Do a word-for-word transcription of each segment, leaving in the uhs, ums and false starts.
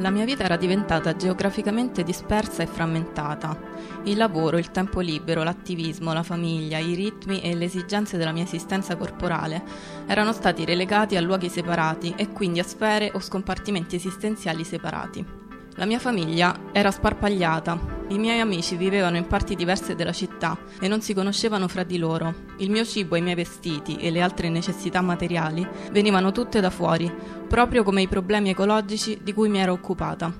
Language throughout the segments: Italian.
La mia vita era diventata geograficamente dispersa e frammentata. Il lavoro, il tempo libero, l'attivismo, la famiglia, i ritmi e le esigenze della mia esistenza corporale erano stati relegati a luoghi separati e quindi a sfere o scompartimenti esistenziali separati. La mia famiglia era sparpagliata. I miei amici vivevano in parti diverse della città e non si conoscevano fra di loro. Il mio cibo, i miei vestiti e le altre necessità materiali venivano tutte da fuori, proprio come i problemi ecologici di cui mi ero occupata.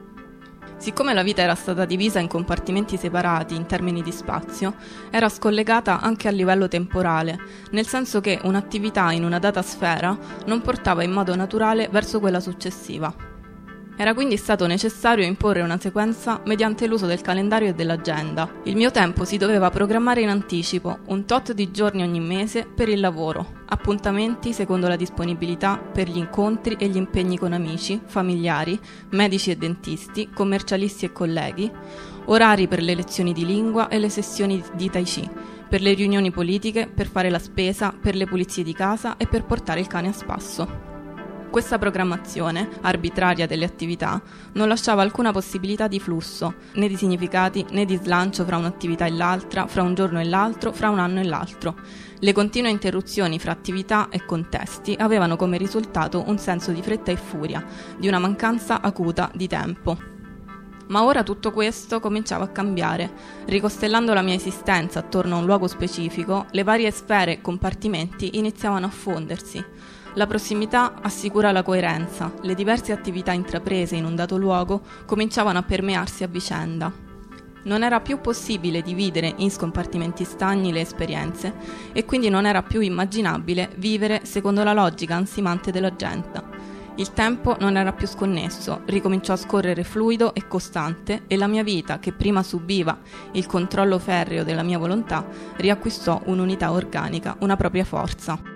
Siccome la vita era stata divisa in compartimenti separati in termini di spazio, era scollegata anche a livello temporale, nel senso che un'attività in una data sfera non portava in modo naturale verso quella successiva. Era quindi stato necessario imporre una sequenza mediante l'uso del calendario e dell'agenda. Il mio tempo si doveva programmare in anticipo, un tot di giorni ogni mese per il lavoro, appuntamenti secondo la disponibilità per gli incontri e gli impegni con amici, familiari, medici e dentisti, commercialisti e colleghi, orari per le lezioni di lingua e le sessioni di Tai Chi, per le riunioni politiche, per fare la spesa, per le pulizie di casa e per portare il cane a spasso. Questa programmazione, arbitraria delle attività, non lasciava alcuna possibilità di flusso, né di significati, né di slancio fra un'attività e l'altra, fra un giorno e l'altro, fra un anno e l'altro. Le continue interruzioni fra attività e contesti avevano come risultato un senso di fretta e furia, di una mancanza acuta di tempo. Ma ora tutto questo cominciava a cambiare. Ricostellando la mia esistenza attorno a un luogo specifico, le varie sfere e compartimenti iniziavano a fondersi. La prossimità assicura la coerenza, le diverse attività intraprese in un dato luogo cominciavano a permearsi a vicenda. Non era più possibile dividere in scompartimenti stagni le esperienze e quindi non era più immaginabile vivere secondo la logica ansimante dell'agenda. Il tempo non era più sconnesso, ricominciò a scorrere fluido e costante e la mia vita, che prima subiva il controllo ferreo della mia volontà, riacquistò un'unità organica, una propria forza.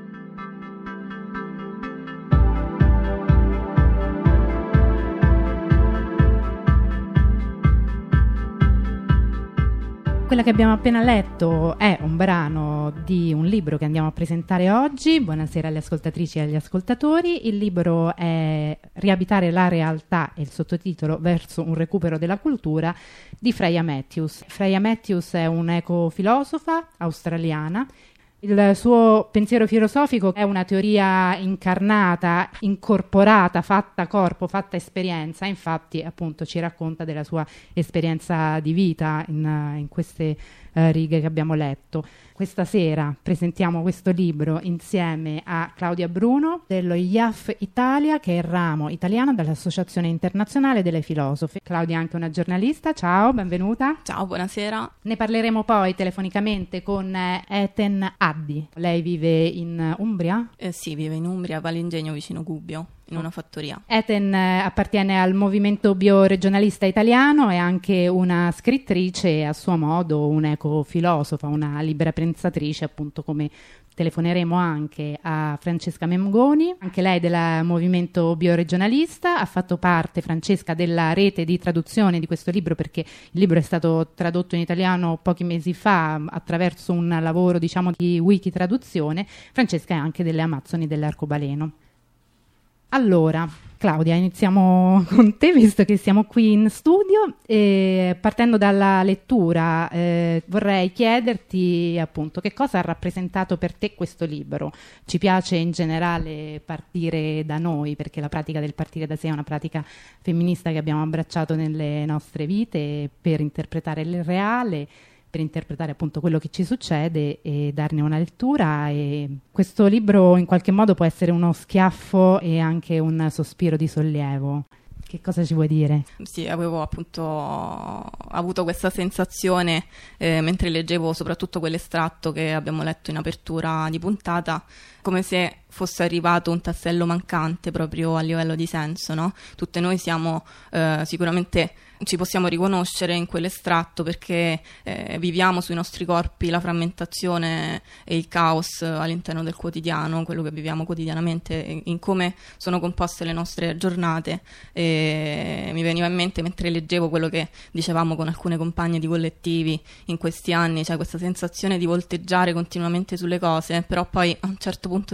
Quella che abbiamo appena letto è un brano di un libro che andiamo a presentare oggi. Buonasera alle ascoltatrici e agli ascoltatori. Il libro è Riabitare la realtà e il sottotitolo Verso un recupero della cultura di Freya Matthews. Freya Matthews è un'ecofilosofa australiana. Il suo pensiero filosofico è una teoria incarnata, incorporata, fatta corpo, fatta esperienza. Infatti, appunto, ci racconta della sua esperienza di vita in, in queste uh, righe che abbiamo letto. Questa sera presentiamo questo libro insieme a Claudia Bruno dello I A F Italia, che è il ramo italiano dell'Associazione Internazionale delle Filosofe. Claudia è anche una giornalista. Ciao, benvenuta. Ciao, buonasera. Ne parleremo poi telefonicamente con Eten Addi. Lei vive in Umbria? Eh sì, vive in Umbria, Valingegno, vicino Gubbio, in una fattoria. Eten eh, appartiene al movimento bioregionalista italiano, è anche una scrittrice e a suo modo un'ecofilosofa, una libera pensatrice, appunto, come telefoneremo anche a Francesca Mengoni, anche lei del movimento bioregionalista. Ha fatto parte, Francesca, della rete di traduzione di questo libro, perché il libro è stato tradotto in italiano pochi mesi fa attraverso un lavoro, diciamo, di wiki traduzione. Francesca è anche delle Amazzoni dell'Arcobaleno. Allora, Claudia, iniziamo con te, visto che siamo qui in studio. E partendo dalla lettura, eh, vorrei chiederti appunto che cosa ha rappresentato per te questo libro. Ci piace in generale partire da noi, perché la pratica del partire da sé è una pratica femminista che abbiamo abbracciato nelle nostre vite per interpretare il reale, per interpretare appunto quello che ci succede e darne una lettura. E questo libro in qualche modo può essere uno schiaffo e anche un sospiro di sollievo. Che cosa ci vuoi dire? Sì, avevo appunto avuto questa sensazione eh, mentre leggevo soprattutto quell'estratto che abbiamo letto in apertura di puntata, come se fosse arrivato un tassello mancante proprio a livello di senso, no? Tutte noi siamo eh, sicuramente, ci possiamo riconoscere in quell'estratto perché eh, viviamo sui nostri corpi la frammentazione e il caos all'interno del quotidiano, quello che viviamo quotidianamente, in come sono composte le nostre giornate. E mi veniva in mente mentre leggevo quello che dicevamo con alcune compagne di collettivi in questi anni, cioè questa sensazione di volteggiare continuamente sulle cose, però poi a un certo punto ti inceppi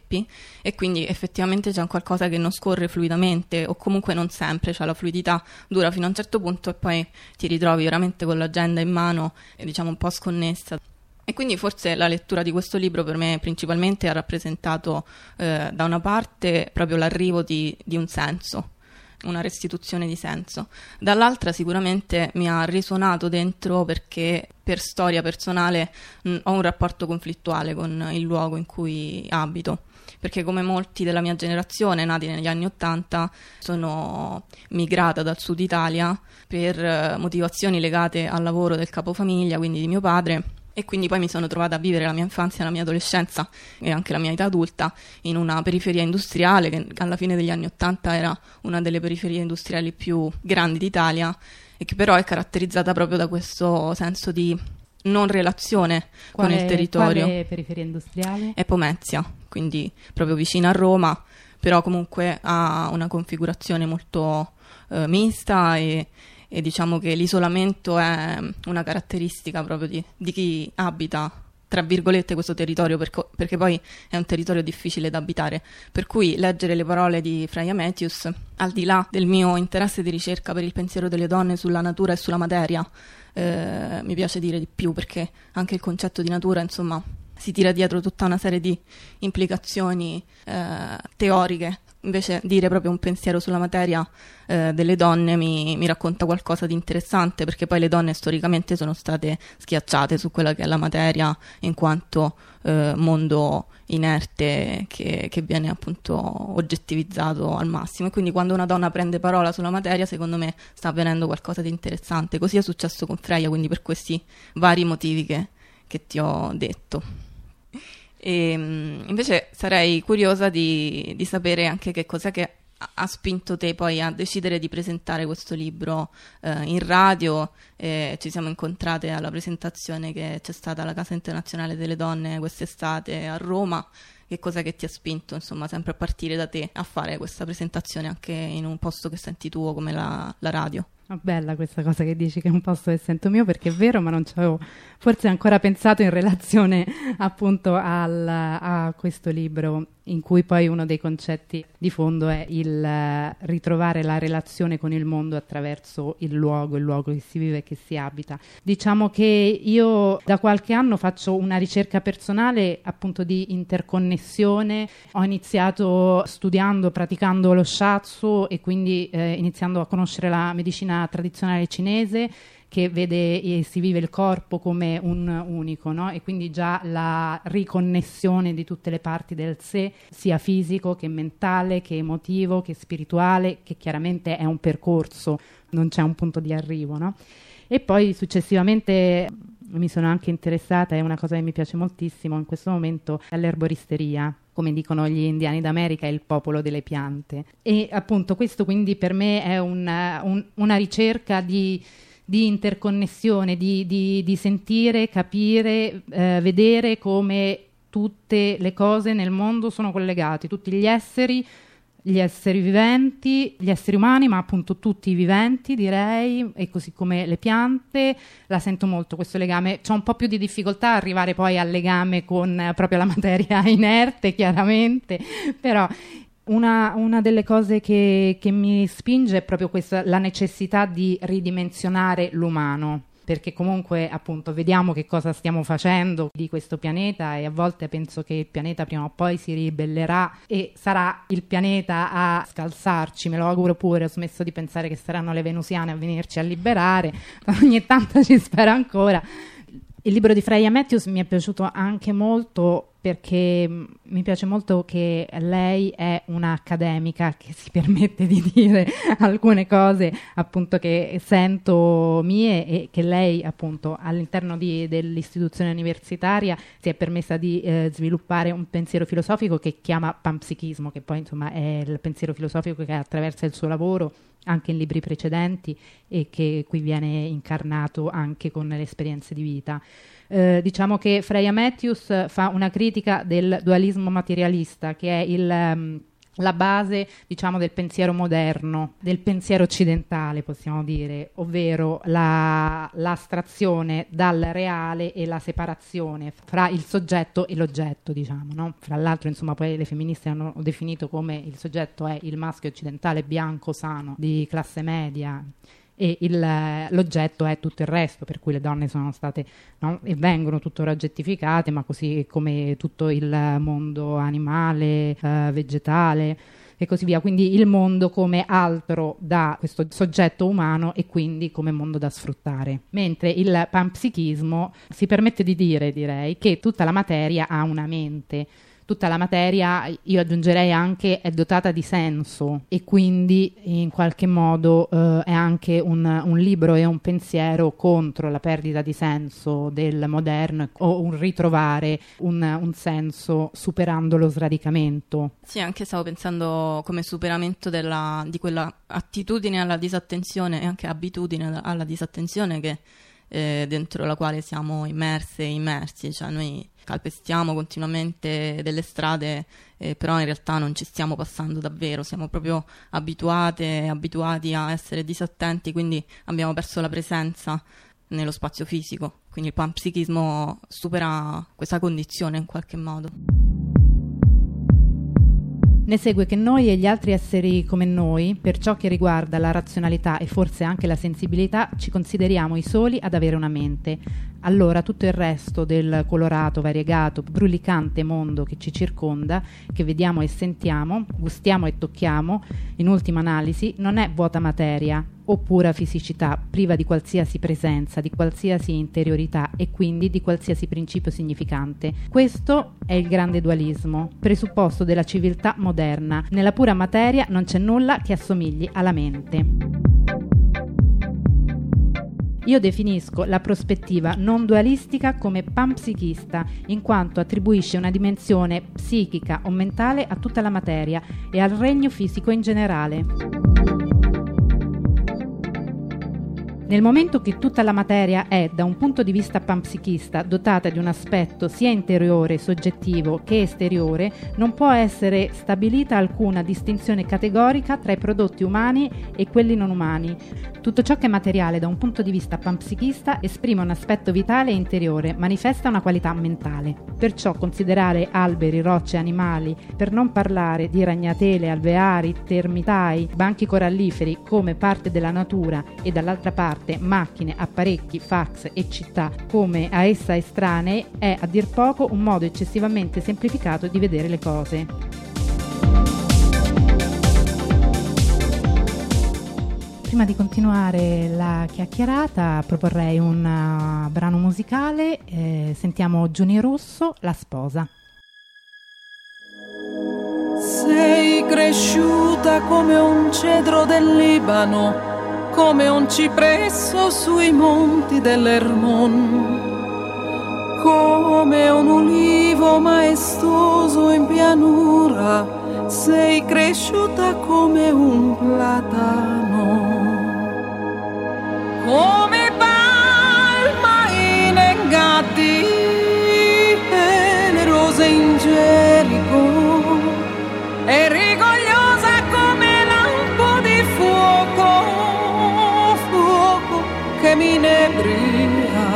ceppi, e quindi effettivamente c'è un qualcosa che non scorre fluidamente, o comunque non sempre, cioè la fluidità dura fino a un certo punto e poi ti ritrovi veramente con l'agenda in mano e diciamo un po' sconnessa. E quindi forse la lettura di questo libro per me principalmente ha rappresentato eh, da una parte proprio l'arrivo di, di un senso, una restituzione di senso, dall'altra sicuramente mi ha risuonato dentro perché per storia personale mh, ho un rapporto conflittuale con il luogo in cui abito, perché come molti della mia generazione nati negli anni Ottanta sono migrata dal sud Italia per uh, motivazioni legate al lavoro del capofamiglia, quindi di mio padre, e quindi poi mi sono trovata a vivere la mia infanzia, la mia adolescenza e anche la mia età adulta in una periferia industriale che alla fine degli anni Ottanta era una delle periferie industriali più grandi d'Italia e che però è caratterizzata proprio da questo senso di non relazione quale, con il territorio. Quale periferia industriale? È Pomezia, quindi proprio vicina a Roma, però comunque ha una configurazione molto eh, mista e e diciamo che l'isolamento è una caratteristica proprio di, di chi abita, tra virgolette, questo territorio, perché, perché poi è un territorio difficile da abitare. Per cui leggere le parole di Freya Matthews, al di là del mio interesse di ricerca per il pensiero delle donne sulla natura e sulla materia, eh, mi piace dire di più, perché anche il concetto di natura, insomma, si tira dietro tutta una serie di implicazioni eh, teoriche. Invece dire proprio un pensiero sulla materia eh, delle donne mi, mi racconta qualcosa di interessante, perché poi le donne storicamente sono state schiacciate su quella che è la materia in quanto eh, mondo inerte che, che viene appunto oggettivizzato al massimo, e quindi quando una donna prende parola sulla materia secondo me sta avvenendo qualcosa di interessante. Così è successo con Freya, quindi per questi vari motivi che, che ti ho detto. E invece sarei curiosa di, di sapere anche che cos'è che ha spinto te poi a decidere di presentare questo libro eh, in radio. Eh, ci siamo incontrate alla presentazione che c'è stata alla Casa Internazionale delle Donne quest'estate a Roma. Che cos'è che ti ha spinto, insomma, sempre a partire da te a fare questa presentazione anche in un posto che senti tuo come la, la radio? Oh, bella questa cosa che dici che è un posto che sento mio, perché è vero, ma non ci avevo forse ancora pensato in relazione appunto al, a questo libro, in cui poi uno dei concetti di fondo è il uh, ritrovare la relazione con il mondo attraverso il luogo, il luogo che si vive e che si abita. Diciamo che io da qualche anno faccio una ricerca personale appunto di interconnessione. Ho iniziato studiando, praticando lo shiatsu e quindi eh, iniziando a conoscere la medicina tradizionale cinese, che vede e si vive il corpo come un unico, no? E quindi già la riconnessione di tutte le parti del sé, sia fisico che mentale, che emotivo, che spirituale, che chiaramente è un percorso, non c'è un punto di arrivo, no? E poi successivamente mi sono anche interessata, è una cosa che mi piace moltissimo in questo momento, all'erboristeria. Come dicono gli indiani d'America, è il popolo delle piante. E appunto questo quindi per me è una, un, una ricerca di, di interconnessione, di, di, di sentire, capire, eh, vedere come tutte le cose nel mondo sono collegate, tutti gli esseri, gli esseri viventi, gli esseri umani, ma appunto tutti i viventi, direi, e così come le piante. La sento molto questo legame. C'ho un po' più di difficoltà a arrivare poi al legame con eh, proprio la materia inerte, chiaramente, però una, una delle cose che, che mi spinge è proprio questa, la necessità di ridimensionare l'umano, perché comunque appunto vediamo che cosa stiamo facendo di questo pianeta, e a volte penso che il pianeta prima o poi si ribellerà e sarà il pianeta a scalzarci. Me lo auguro pure, ho smesso di pensare che saranno le venusiane a venirci a liberare, ogni tanto ci spero ancora. Il libro di Freya Matthews mi è piaciuto anche molto perché mi piace molto che lei è un'accademica che si permette di dire alcune cose appunto che sento mie, e che lei appunto all'interno di, dell'istituzione universitaria si è permessa di eh, sviluppare un pensiero filosofico che chiama panpsichismo, che poi insomma è il pensiero filosofico che attraversa il suo lavoro anche in libri precedenti e che qui viene incarnato anche con le esperienze di vita. Eh, diciamo che Freya Matthews fa una critica del dualismo materialista, che è il um, la base, diciamo, del pensiero moderno, del pensiero occidentale, possiamo dire, ovvero la, l'astrazione dal reale e la separazione fra il soggetto e l'oggetto, diciamo, no? Fra l'altro, insomma, poi le femministe hanno definito come il soggetto è il maschio occidentale bianco, sano, di classe media, e il, l'oggetto è tutto il resto, per cui le donne sono state, no? E vengono tuttora oggettificate, ma così come tutto il mondo animale, eh, vegetale e così via, quindi il mondo come altro da questo soggetto umano e quindi come mondo da sfruttare, mentre il panpsichismo si permette di dire, direi, che tutta la materia ha una mente. Tutta la materia, io aggiungerei anche, è dotata di senso e quindi in qualche modo eh, è anche un, un libro e un pensiero contro la perdita di senso del moderno o un ritrovare un, un senso superando lo sradicamento. Sì, anche stavo pensando come superamento della, di quella attitudine alla disattenzione e anche abitudine alla disattenzione che eh, dentro la quale siamo immerse e immersi, cioè noi calpestiamo continuamente delle strade, eh, però in realtà non ci stiamo passando davvero, siamo proprio abituate, abituati a essere disattenti, quindi abbiamo perso la presenza nello spazio fisico, quindi il panpsichismo supera questa condizione in qualche modo. Ne segue che noi e gli altri esseri come noi, per ciò che riguarda la razionalità e forse anche la sensibilità, ci consideriamo i soli ad avere una mente. Allora tutto il resto del colorato, variegato, brulicante mondo che ci circonda, che vediamo e sentiamo, gustiamo e tocchiamo, in ultima analisi, non è vuota materia o pura fisicità, priva di qualsiasi presenza, di qualsiasi interiorità e quindi di qualsiasi principio significante. Questo è il grande dualismo, presupposto della civiltà moderna. Nella pura materia non c'è nulla che assomigli alla mente. Io definisco la prospettiva non dualistica come panpsichista, in quanto attribuisce una dimensione psichica o mentale a tutta la materia e al regno fisico in generale. Nel momento che tutta la materia è, da un punto di vista panpsichista, dotata di un aspetto sia interiore, soggettivo, che esteriore, non può essere stabilita alcuna distinzione categorica tra i prodotti umani e quelli non umani. Tutto ciò che è materiale da un punto di vista panpsichista esprime un aspetto vitale e interiore, manifesta una qualità mentale. Perciò considerare alberi, rocce, animali, per non parlare di ragnatele, alveari, termitai, banchi coralliferi come parte della natura e dall'altra parte macchine, apparecchi, fax e città come a essa estranei, è a dir poco un modo eccessivamente semplificato di vedere le cose. Prima di continuare la chiacchierata proporrei un uh, brano musicale, eh, sentiamo Giuni Rosso, La sposa. Sei cresciuta come un cedro del Libano, come un cipresso sui monti dell'Hermon, come un ulivo maestoso in pianura, sei cresciuta come un platano, come palma in Engadi e le rose in Gerico, e rigogliosa come lampo di fuoco, fuoco che mi inebria.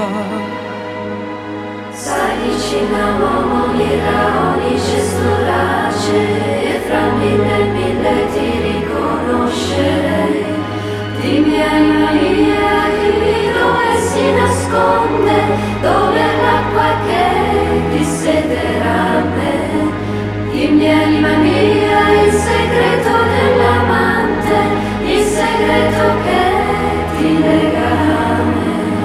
S'avvicinavamo mira ogni gesto race e fra mille e mille ti riconoscerei. Dimmi anima mia, dimmi dove si nasconde, dove è l'acqua che dissederà a me. Dimmi anima mia il segreto dell'amante, il segreto che ti lega a me.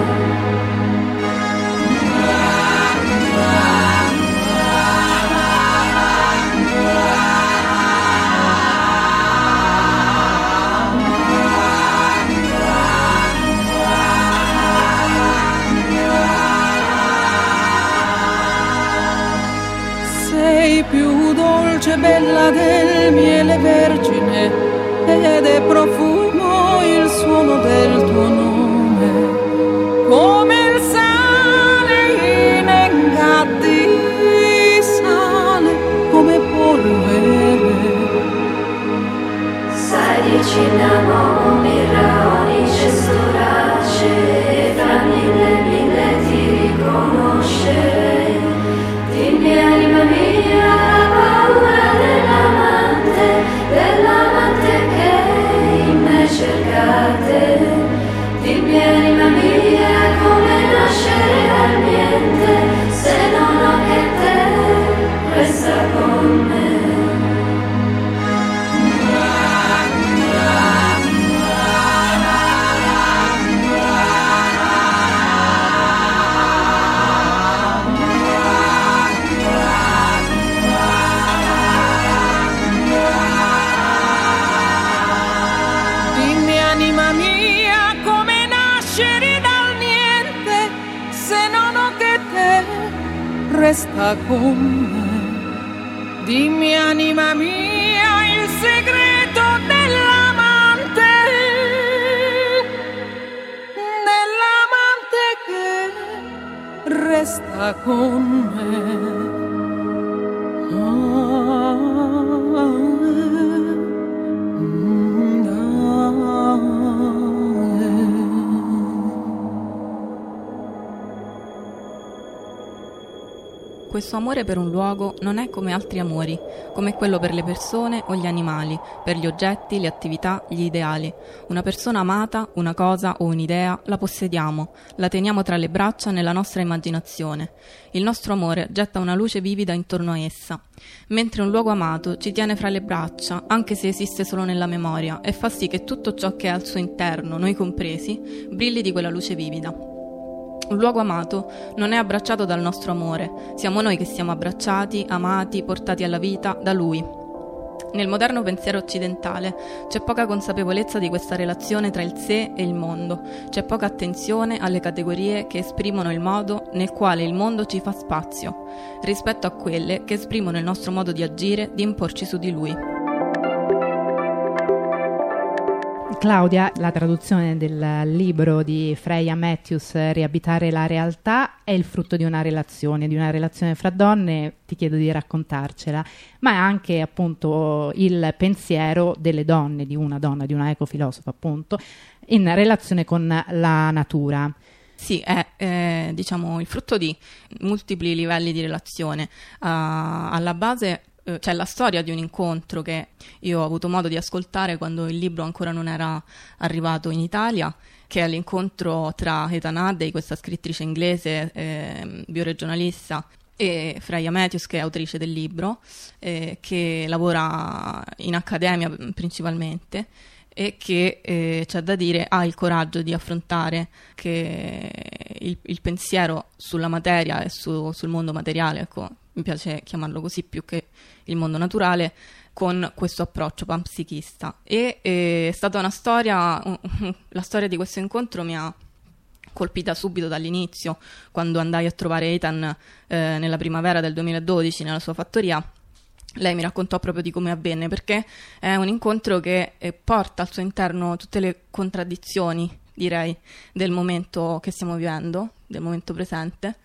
Sei più dolce, bella del miele vergine, ed è profumo il suono del tuo nome, come il sale in Engadi, sale come polvere. cercate. Dimmi anima mia come nascere dal niente, se non ho che te, resta con me. Resta con me. Dimmi anima mia il segreto dell'amante, dell'amante che resta con me. Questo amore per un luogo non è come altri amori, come quello per le persone o gli animali, per gli oggetti, le attività, gli ideali. Una persona amata, una cosa o un'idea, la possediamo, la teniamo tra le braccia nella nostra immaginazione. Il nostro amore getta una luce vivida intorno a essa, mentre un luogo amato ci tiene fra le braccia, anche se esiste solo nella memoria, e fa sì che tutto ciò che è al suo interno, noi compresi, brilli di quella luce vivida. Un luogo amato non è abbracciato dal nostro amore, siamo noi che siamo abbracciati, amati, portati alla vita da Lui. Nel moderno pensiero occidentale c'è poca consapevolezza di questa relazione tra il sé e il mondo, c'è poca attenzione alle categorie che esprimono il modo nel quale il mondo ci fa spazio, rispetto a quelle che esprimono il nostro modo di agire, di imporci su di Lui. Claudia, la traduzione del libro di Freya Matthews, Riabitare la realtà, è il frutto di una relazione, di una relazione fra donne, ti chiedo di raccontarcela, ma è anche appunto il pensiero delle donne, di una donna, di una ecofilosofa appunto, in relazione con la natura. Sì, è eh, diciamo il frutto di multipli livelli di relazione. Uh, alla base c'è la storia di un incontro che io ho avuto modo di ascoltare quando il libro ancora non era arrivato in Italia, che è l'incontro tra Ethan Haddey, questa scrittrice inglese, eh, bioregionalista, e Freya Matthews, che è autrice del libro, eh, che lavora in accademia principalmente e che, eh, c'è da dire, ha il coraggio di affrontare che il, il pensiero sulla materia e su, sul mondo materiale, ecco, mi piace chiamarlo così più che il mondo naturale, con questo approccio panpsichista. E eh, è stata una storia, la storia di questo incontro mi ha colpita subito dall'inizio, quando andai a trovare Ethan eh, nella primavera del duemiladodici nella sua fattoria. Lei mi raccontò proprio di come avvenne, perché è un incontro che eh, porta al suo interno tutte le contraddizioni, direi, del momento che stiamo vivendo, del momento presente.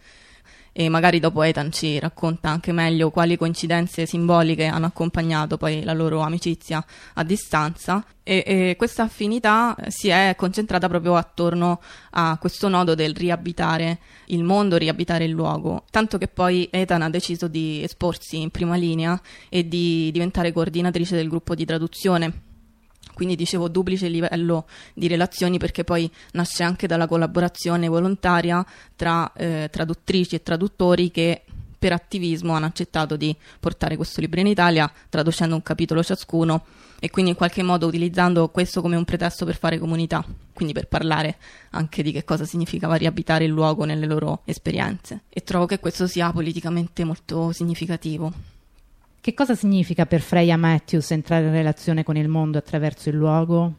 E magari dopo Ethan ci racconta anche meglio quali coincidenze simboliche hanno accompagnato poi la loro amicizia a distanza, e, e questa affinità si è concentrata proprio attorno a questo nodo del riabitare il mondo, riabitare il luogo, tanto che poi Ethan ha deciso di esporsi in prima linea e di diventare coordinatrice del gruppo di traduzione. Quindi dicevo duplice livello di relazioni, perché poi nasce anche dalla collaborazione volontaria tra eh, traduttrici e traduttori che per attivismo hanno accettato di portare questo libro in Italia, traducendo un capitolo ciascuno, e quindi in qualche modo utilizzando questo come un pretesto per fare comunità, quindi per parlare anche di che cosa significava riabitare il luogo nelle loro esperienze. E trovo che questo sia politicamente molto significativo. Che cosa significa per Freya Matthews entrare in relazione con il mondo attraverso il luogo?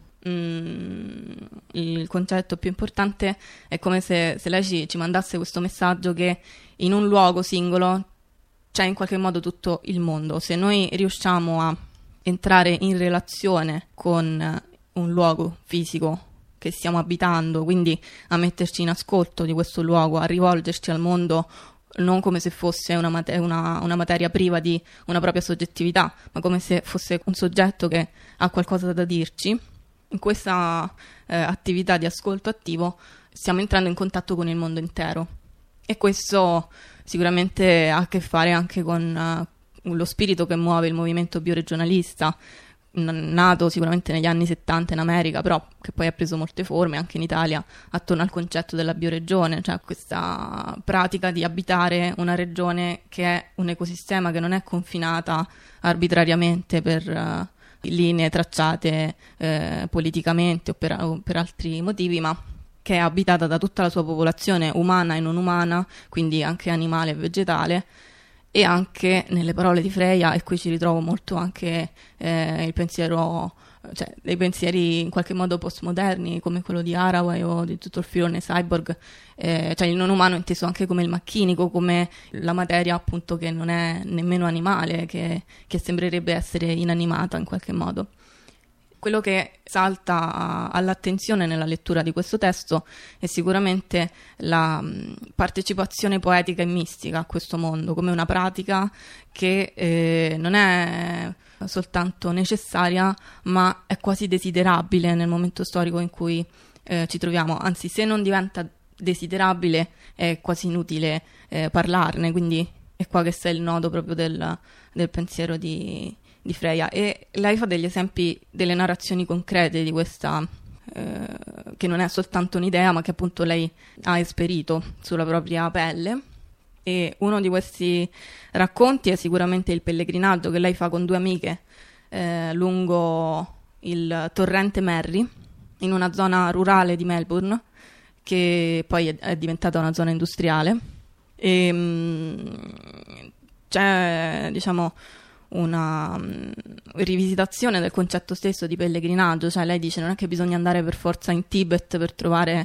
Mm, il concetto più importante è come se, se lei ci, ci mandasse questo messaggio che in un luogo singolo c'è in qualche modo tutto il mondo. Se noi riusciamo a entrare in relazione con un luogo fisico che stiamo abitando, quindi a metterci in ascolto di questo luogo, a rivolgerci al mondo non come se fosse una, mate- una, una materia priva di una propria soggettività, ma come se fosse un soggetto che ha qualcosa da dirci, in questa eh, attività di ascolto attivo stiamo entrando in contatto con il mondo intero. E questo sicuramente ha a che fare anche con uh, lo spirito che muove il movimento bioregionalista, nato sicuramente negli anni settanta in America, però che poi ha preso molte forme anche in Italia attorno al concetto della bioregione, cioè questa pratica di abitare una regione che è un ecosistema che non è confinata arbitrariamente per uh, linee tracciate eh, politicamente o per, o per altri motivi, ma che è abitata da tutta la sua popolazione umana e non umana, quindi anche animale e vegetale. E anche nelle parole di Freya, e qui ci ritrovo molto anche eh, il pensiero, cioè dei pensieri in qualche modo postmoderni come quello di Haraway o di tutto il filone cyborg, eh, cioè il non umano inteso anche come il macchinico, come la materia appunto che non è nemmeno animale, che, che sembrerebbe essere inanimata in qualche modo. Quello che salta all'attenzione nella lettura di questo testo è sicuramente la partecipazione poetica e mistica a questo mondo, come una pratica che eh, non è soltanto necessaria, ma è quasi desiderabile nel momento storico in cui eh, ci troviamo. Anzi, se non diventa desiderabile è quasi inutile eh, parlarne, quindi è qua che sta il nodo proprio del, del pensiero di di Freya. E lei fa degli esempi delle narrazioni concrete di questa eh, che non è soltanto un'idea, ma che appunto lei ha esperito sulla propria pelle. E uno di questi racconti è sicuramente il pellegrinaggio che lei fa con due amiche eh, lungo il torrente Merry in una zona rurale di Melbourne, che poi è, è diventata una zona industriale. E mh, c'è, diciamo, una um, rivisitazione del concetto stesso di pellegrinaggio, cioè lei dice non è che bisogna andare per forza in Tibet per trovare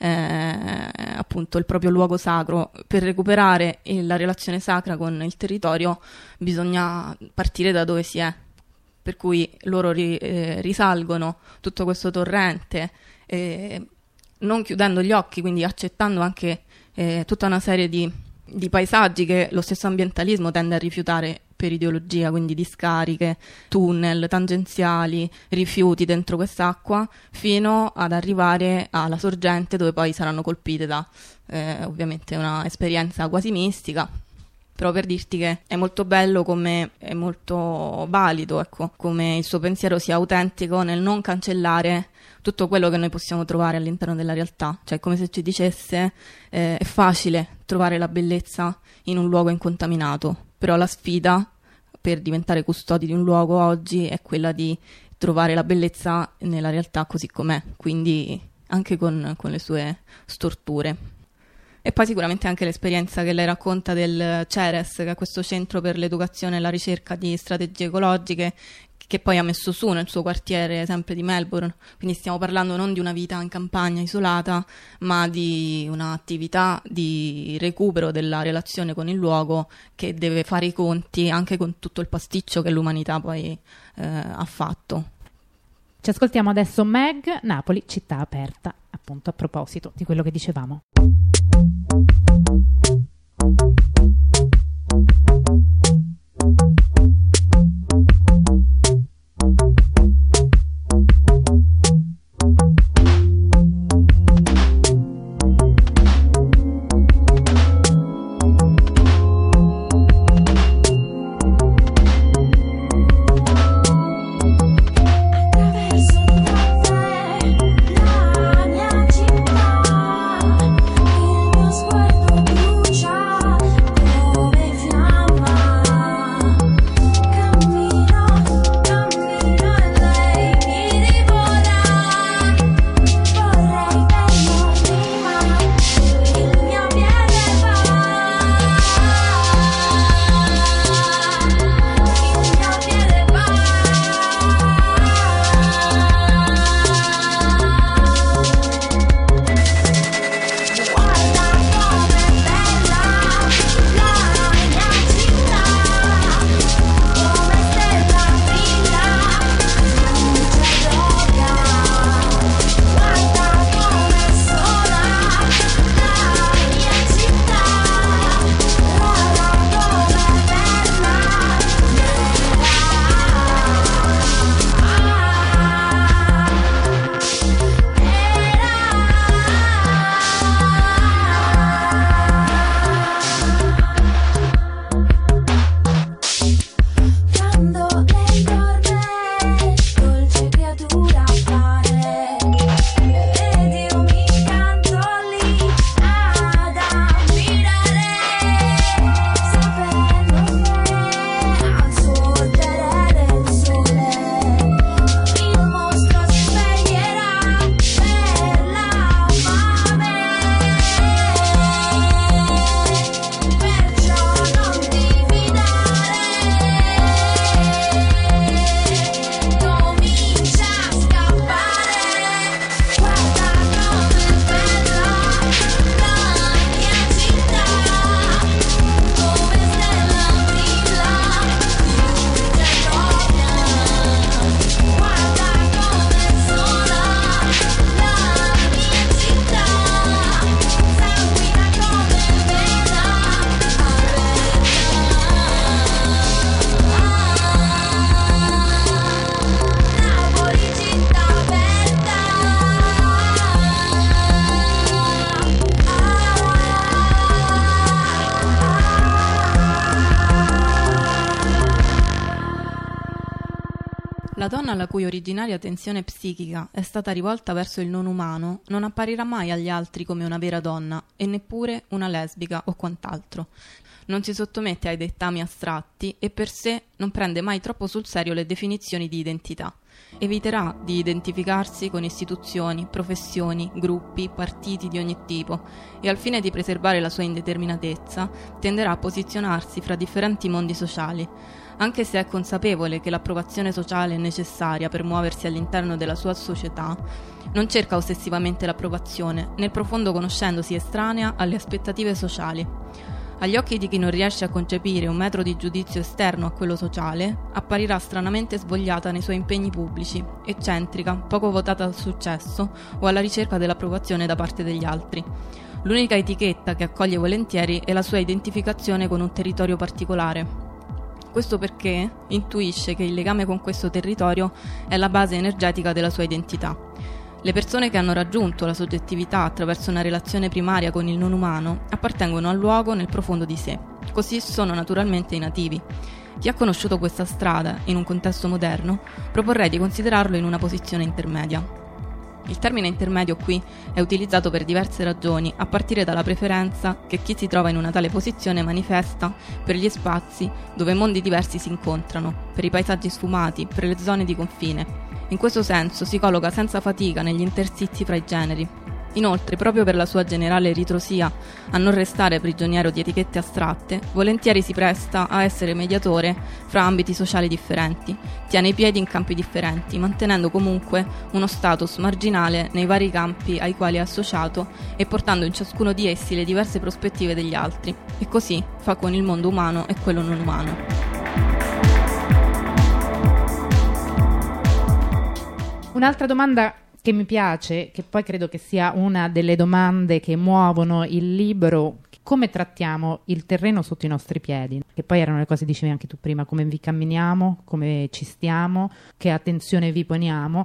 eh, appunto il proprio luogo sacro, per recuperare la relazione sacra con il territorio bisogna partire da dove si è, per cui loro ri, eh, risalgono tutto questo torrente eh, non chiudendo gli occhi, quindi accettando anche eh, tutta una serie di, di paesaggi che lo stesso ambientalismo tende a rifiutare per ideologia, quindi discariche, tunnel, tangenziali, rifiuti dentro quest'acqua, fino ad arrivare alla sorgente dove poi saranno colpite da eh, ovviamente una esperienza quasi mistica. Però per dirti che è molto bello, come è molto valido, ecco, come il suo pensiero sia autentico nel non cancellare tutto quello che noi possiamo trovare all'interno della realtà, cioè come se ci dicesse eh, è facile trovare la bellezza in un luogo incontaminato, però la sfida per diventare custodi di un luogo oggi è quella di trovare la bellezza nella realtà così com'è, quindi anche con, con le sue storture. E poi sicuramente anche l'esperienza che lei racconta del CERES, che è questo centro per l'educazione e la ricerca di strategie ecologiche, che poi ha messo su nel suo quartiere sempre di Melbourne. Quindi stiamo parlando non di una vita in campagna isolata, ma di un'attività di recupero della relazione con il luogo che deve fare i conti anche con tutto il pasticcio che l'umanità poi eh, ha fatto. Ci ascoltiamo adesso Meg, Napoli, città aperta, appunto a proposito di quello che dicevamo. Sguardo La donna la cui originaria tensione psichica è stata rivolta verso il non umano non apparirà mai agli altri come una vera donna e neppure una lesbica o quant'altro. Non si sottomette ai dettami astratti e per sé non prende mai troppo sul serio le definizioni di identità. Eviterà di identificarsi con istituzioni, professioni, gruppi, partiti di ogni tipo e al fine di preservare la sua indeterminatezza tenderà a posizionarsi fra differenti mondi sociali. Anche se è consapevole che l'approvazione sociale è necessaria per muoversi all'interno della sua società, non cerca ossessivamente l'approvazione, nel profondo conoscendosi estranea alle aspettative sociali. Agli occhi di chi non riesce a concepire un metro di giudizio esterno a quello sociale, apparirà stranamente svogliata nei suoi impegni pubblici, eccentrica, poco votata al successo o alla ricerca dell'approvazione da parte degli altri. L'unica etichetta che accoglie volentieri è la sua identificazione con un territorio particolare. Questo perché intuisce che il legame con questo territorio è la base energetica della sua identità. Le persone che hanno raggiunto la soggettività attraverso una relazione primaria con il non umano appartengono al luogo nel profondo di sé. Così sono naturalmente i nativi. Chi ha conosciuto questa strada in un contesto moderno, proporrei di considerarlo in una posizione intermedia. Il termine intermedio qui è utilizzato per diverse ragioni, a partire dalla preferenza che chi si trova in una tale posizione manifesta per gli spazi dove mondi diversi si incontrano, per i paesaggi sfumati, per le zone di confine. In questo senso si colloca senza fatica negli interstizi fra i generi. Inoltre, proprio per la sua generale ritrosia a non restare prigioniero di etichette astratte, volentieri si presta a essere mediatore fra ambiti sociali differenti, tiene i piedi in campi differenti, mantenendo comunque uno status marginale nei vari campi ai quali è associato e portando in ciascuno di essi le diverse prospettive degli altri, e così fa con il mondo umano e quello non umano. Un'altra domanda che mi piace, che poi credo che sia una delle domande che muovono il libro: come trattiamo il terreno sotto i nostri piedi? Che poi erano le cose che dicevi anche tu prima, come vi camminiamo, come ci stiamo, che attenzione vi poniamo,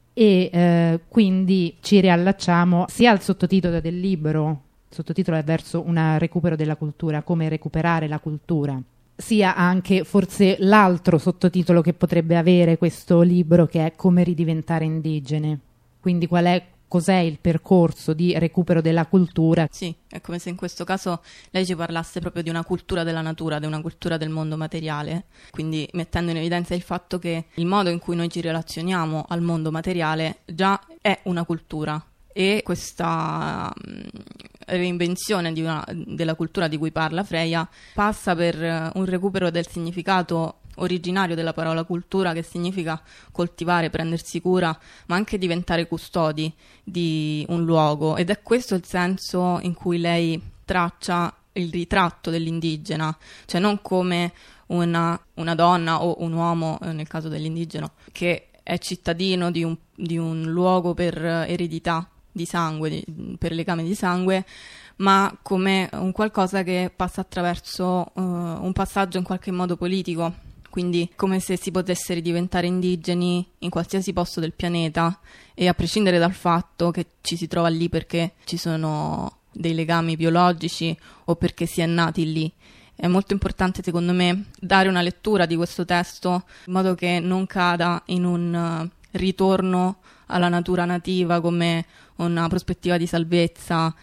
e eh, quindi ci riallacciamo sia al sottotitolo del libro, il sottotitolo è verso un recupero della cultura, come recuperare la cultura, sia anche forse l'altro sottotitolo che potrebbe avere questo libro, che è come ridiventare indigene. Quindi qual è, cos'è il percorso di recupero della cultura? Sì, è come se in questo caso lei ci parlasse proprio di una cultura della natura, di una cultura del mondo materiale, quindi mettendo in evidenza il fatto che il modo in cui noi ci relazioniamo al mondo materiale già è una cultura, e questa reinvenzione di una, della cultura di cui parla Freya passa per un recupero del significato originario della parola cultura, che significa coltivare, prendersi cura, ma anche diventare custodi di un luogo, ed è questo il senso in cui lei traccia il ritratto dell'indigena, cioè non come una, una donna o un uomo, nel caso dell'indigeno, che è cittadino di un, di un luogo per eredità di sangue, di, per legame di sangue, ma come un qualcosa che passa attraverso uh, un passaggio in qualche modo politico, quindi come se si potesse diventare indigeni in qualsiasi posto del pianeta, e a prescindere dal fatto che ci si trova lì perché ci sono dei legami biologici o perché si è nati lì. È molto importante, secondo me, dare una lettura di questo testo in modo che non cada in un uh, ritorno alla natura nativa come una prospettiva di salvezza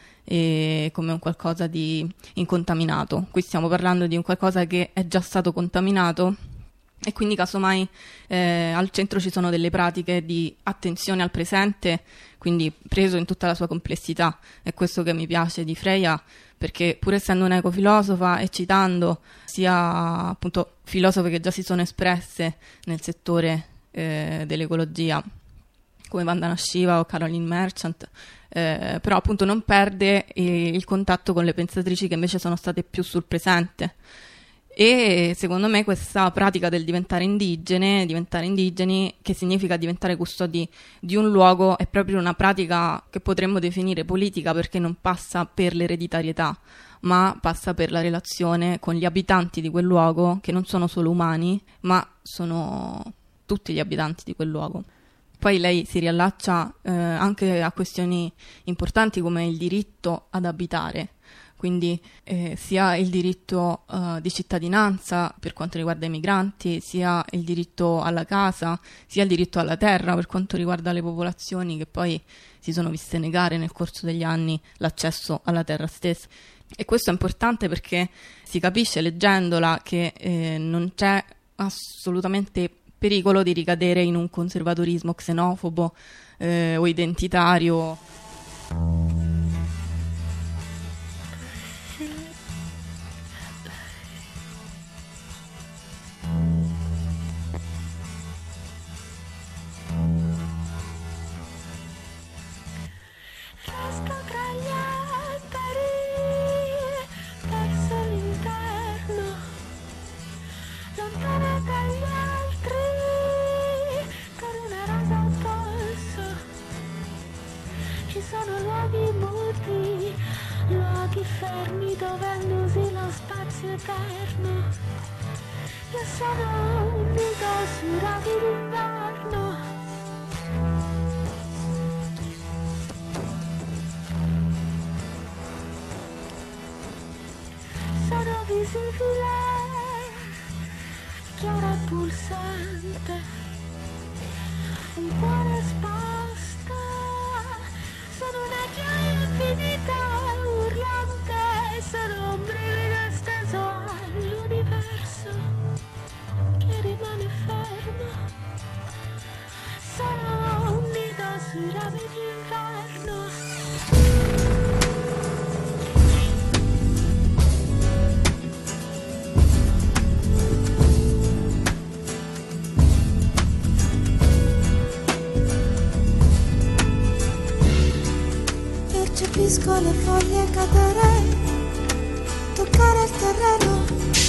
e come un qualcosa di incontaminato. Qui stiamo parlando di un qualcosa che è già stato contaminato, e quindi casomai eh, al centro ci sono delle pratiche di attenzione al presente, quindi preso in tutta la sua complessità. È questo che mi piace di Freya, perché pur essendo un'ecofilosofa e citando sia appunto filosofe che già si sono espresse nel settore eh, dell'ecologia, come Vandana Shiva o Caroline Merchant, eh, però appunto non perde il, il contatto con le pensatrici che invece sono state più sul presente. E secondo me questa pratica del diventare indigene, diventare indigeni, che significa diventare custodi di un luogo, è proprio una pratica che potremmo definire politica, perché non passa per l'ereditarietà, ma passa per la relazione con gli abitanti di quel luogo, che non sono solo umani, ma sono tutti gli abitanti di quel luogo. Poi lei si riallaccia eh, anche a questioni importanti come il diritto ad abitare, quindi eh, sia il diritto uh, di cittadinanza per quanto riguarda i migranti, sia il diritto alla casa, sia il diritto alla terra per quanto riguarda le popolazioni che poi si sono viste negare nel corso degli anni l'accesso alla terra stessa. E questo è importante perché si capisce leggendola che eh, non c'è assolutamente pericolo di ricadere in un conservatorismo xenofobo eh, o identitario. Fermi dovendosi lo spazio eterno. Io sono un nido sui rami d'inverno. Sono visibile, chiara e pulsante, un cuore esposto. Sono una gioia infinita, urlante, sono un brivido esteso all'universo che rimane fermo. Sono un nido sui rami d'inverno. Percepisco le foglie cadere, toccare il terreno.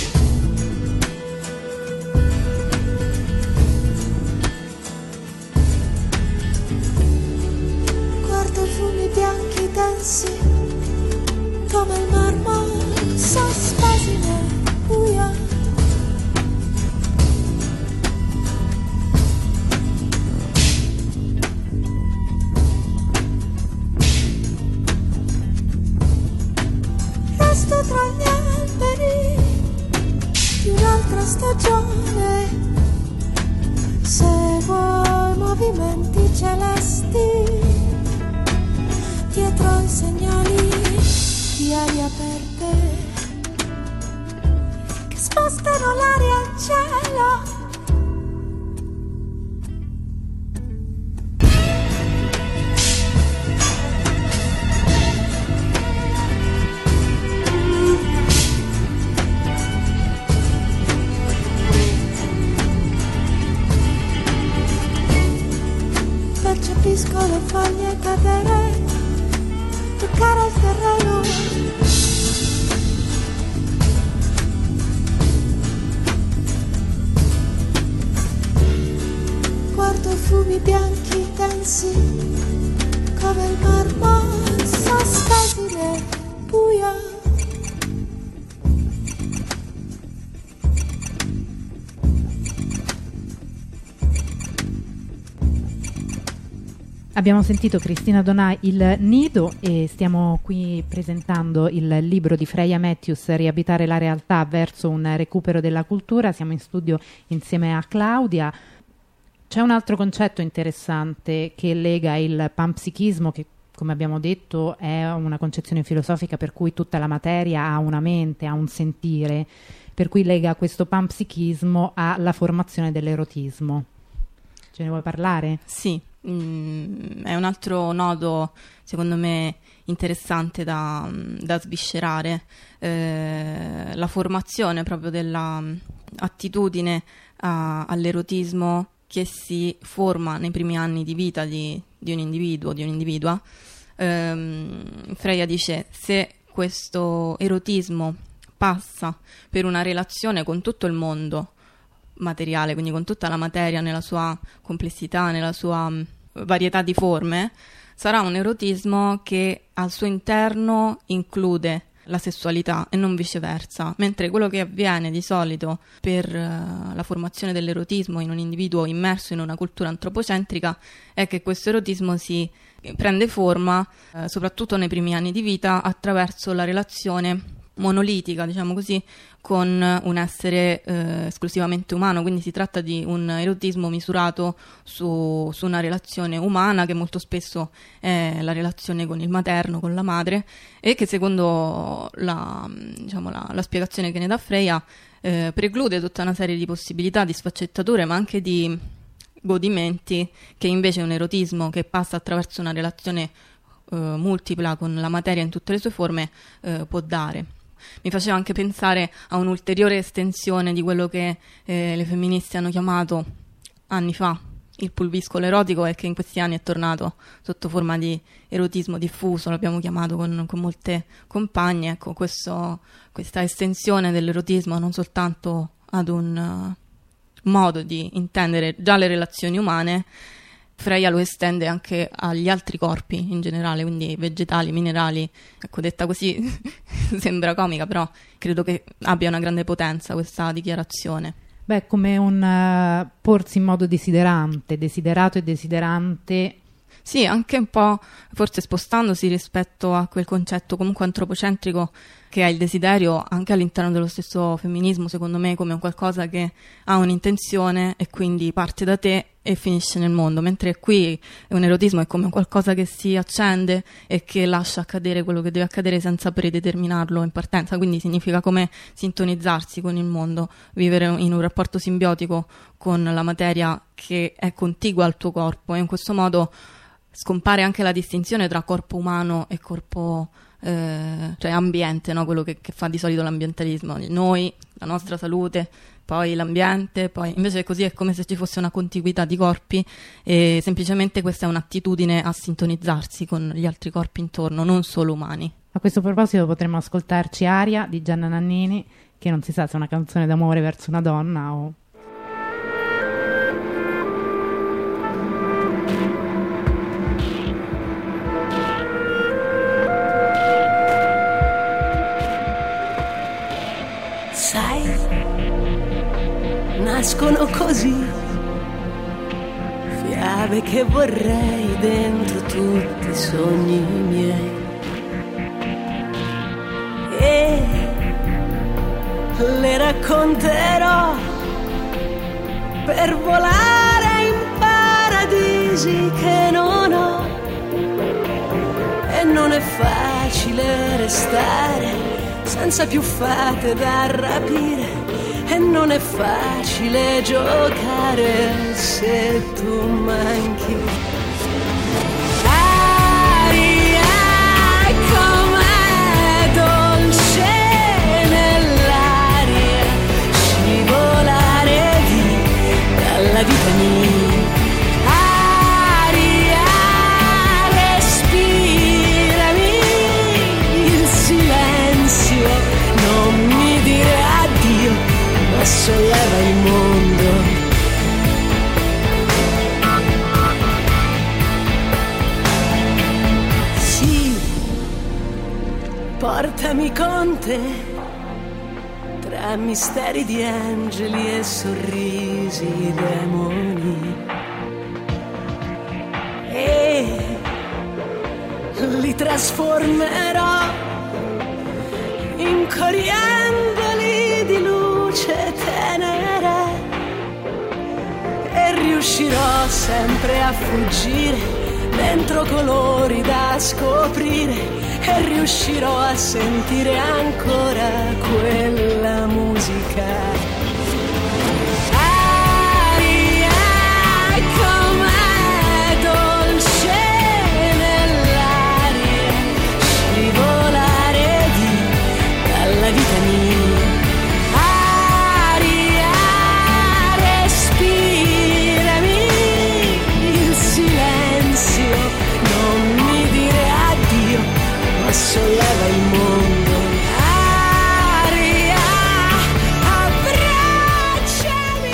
Guardo i fumi bianchi densi come il marmo sospesi nel buio. Resto tra gli alberi di un'altra stagione, seguo i movimenti celesti dietro i segnali di ali aperte che spostano l'aria al cielo. Percepisco le foglie cadere, toccare il terreno. Guardo i fumi bianchi densi come il marmo sospesi nel buio. Abbiamo sentito Cristina Donà, Il Nido, e stiamo qui presentando il libro di Freya Matthews, Riabitare la realtà verso un recupero della cultura. Siamo in studio insieme a Claudia. C'è un altro concetto interessante che lega il panpsichismo, che come abbiamo detto è una concezione filosofica per cui tutta la materia ha una mente, ha un sentire, per cui lega questo panpsichismo alla formazione dell'erotismo. Ce ne vuoi parlare? Sì. Mm, è un altro nodo secondo me interessante da, da sviscerare, eh, la formazione proprio della attitudine a, all'erotismo che si forma nei primi anni di vita di, di un individuo, di un'individua. ehm, Freya dice: se questo erotismo passa per una relazione con tutto il mondo materiale, quindi con tutta la materia nella sua complessità, nella sua mh, varietà di forme, sarà un erotismo che al suo interno include la sessualità e non viceversa, mentre quello che avviene di solito per uh, la formazione dell'erotismo in un individuo immerso in una cultura antropocentrica è che questo erotismo si prende forma eh, soprattutto nei primi anni di vita attraverso la relazione monolitica, diciamo così, con un essere eh, esclusivamente umano, quindi si tratta di un erotismo misurato su, su una relazione umana che molto spesso è la relazione con il materno, con la madre, e che secondo la, diciamo, la, la spiegazione che ne dà Freya eh, preclude tutta una serie di possibilità, di sfaccettature, ma anche di godimenti che invece un erotismo che passa attraverso una relazione eh, multipla con la materia in tutte le sue forme eh, può dare. Mi faceva anche pensare a un'ulteriore estensione di quello che eh, le femministe hanno chiamato anni fa il pulviscolo erotico e che in questi anni è tornato sotto forma di erotismo diffuso, l'abbiamo chiamato con, con molte compagne. Ecco, questo, questa estensione dell'erotismo non soltanto ad un uh, modo di intendere già le relazioni umane, Freya lo estende anche agli altri corpi in generale, quindi vegetali, minerali. Ecco, detta così sembra comica, però credo che abbia una grande potenza questa dichiarazione. Beh, come un uh, porsi in modo desiderante, desiderato e desiderante. Sì, anche un po' forse spostandosi rispetto a quel concetto comunque antropocentrico che è il desiderio anche all'interno dello stesso femminismo, secondo me, come un qualcosa che ha un'intenzione e quindi parte da te e finisce nel mondo, mentre qui un erotismo è come un qualcosa che si accende e che lascia accadere quello che deve accadere senza predeterminarlo in partenza, quindi significa come sintonizzarsi con il mondo, vivere in un rapporto simbiotico con la materia che è contigua al tuo corpo, e in questo modo scompare anche la distinzione tra corpo umano e corpo eh, cioè ambiente, no? Quello che, che fa di solito l'ambientalismo, noi, la nostra salute, poi l'ambiente, poi invece così è come se ci fosse una contiguità di corpi e semplicemente questa è un'attitudine a sintonizzarsi con gli altri corpi intorno, non solo umani. A questo proposito potremmo ascoltarci Aria di Gianna Nannini, che non si sa se è una canzone d'amore verso una donna o... Sai, nascono così fiabe che vorrei dentro tutti i sogni miei, e le racconterò per volare in paradisi che non ho. E non è facile restare senza più fate da rapire, e non è facile giocare se tu manchi. Aria, com'è dolce nell'aria, scivolare via dalla vita mia. Aria, respirami il silenzio, non mi dire addio, ma solleva il mondo. Sì, portami con te tra misteri di angeli e sorrisi di demoni, e li trasformerò in coriandoli di luce tenera, e riuscirò sempre a fuggire dentro colori da scoprire, e riuscirò a sentire ancora quella musica. Solleva il mondo. Aria, abbracciami.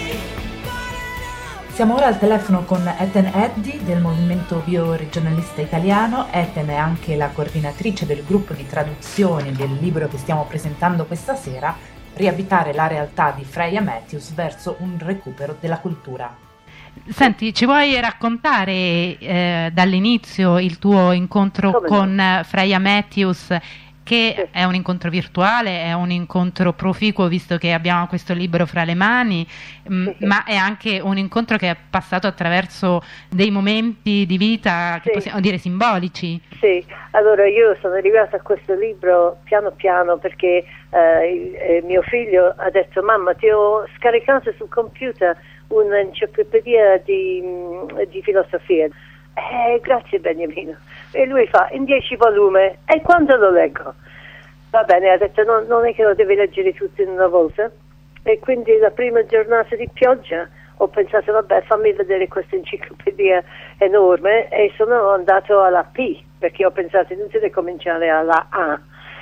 Siamo ora al telefono con Eten Eddi del Movimento Bioregionalista Italiano. Eten è anche la coordinatrice del gruppo di traduzione del libro che stiamo presentando questa sera, Riabitare la realtà di Freya Matthews verso un recupero della cultura. Senti, ci vuoi raccontare eh, dall'inizio il tuo incontro Come con no? Freya Matthews, che Sì. è un incontro virtuale, è un incontro proficuo visto che abbiamo questo libro fra le mani, mh, Sì. ma è anche un incontro che è passato attraverso dei momenti di vita che Sì. possiamo dire simbolici. Sì, allora io sono arrivata a questo libro piano piano perché eh, il, eh, mio figlio ha detto: mamma, ti ho scaricato sul computer un'enciclopedia di, di filosofia. Eh, grazie Beniamino. E lui fa: in dieci volumi. E quando lo leggo? Va bene, ha detto: no, non è che lo devi leggere tutto in una volta. E quindi la prima giornata di pioggia ho pensato: vabbè, fammi vedere questa enciclopedia enorme, e sono andato alla P, perché ho pensato inutile cominciare alla A.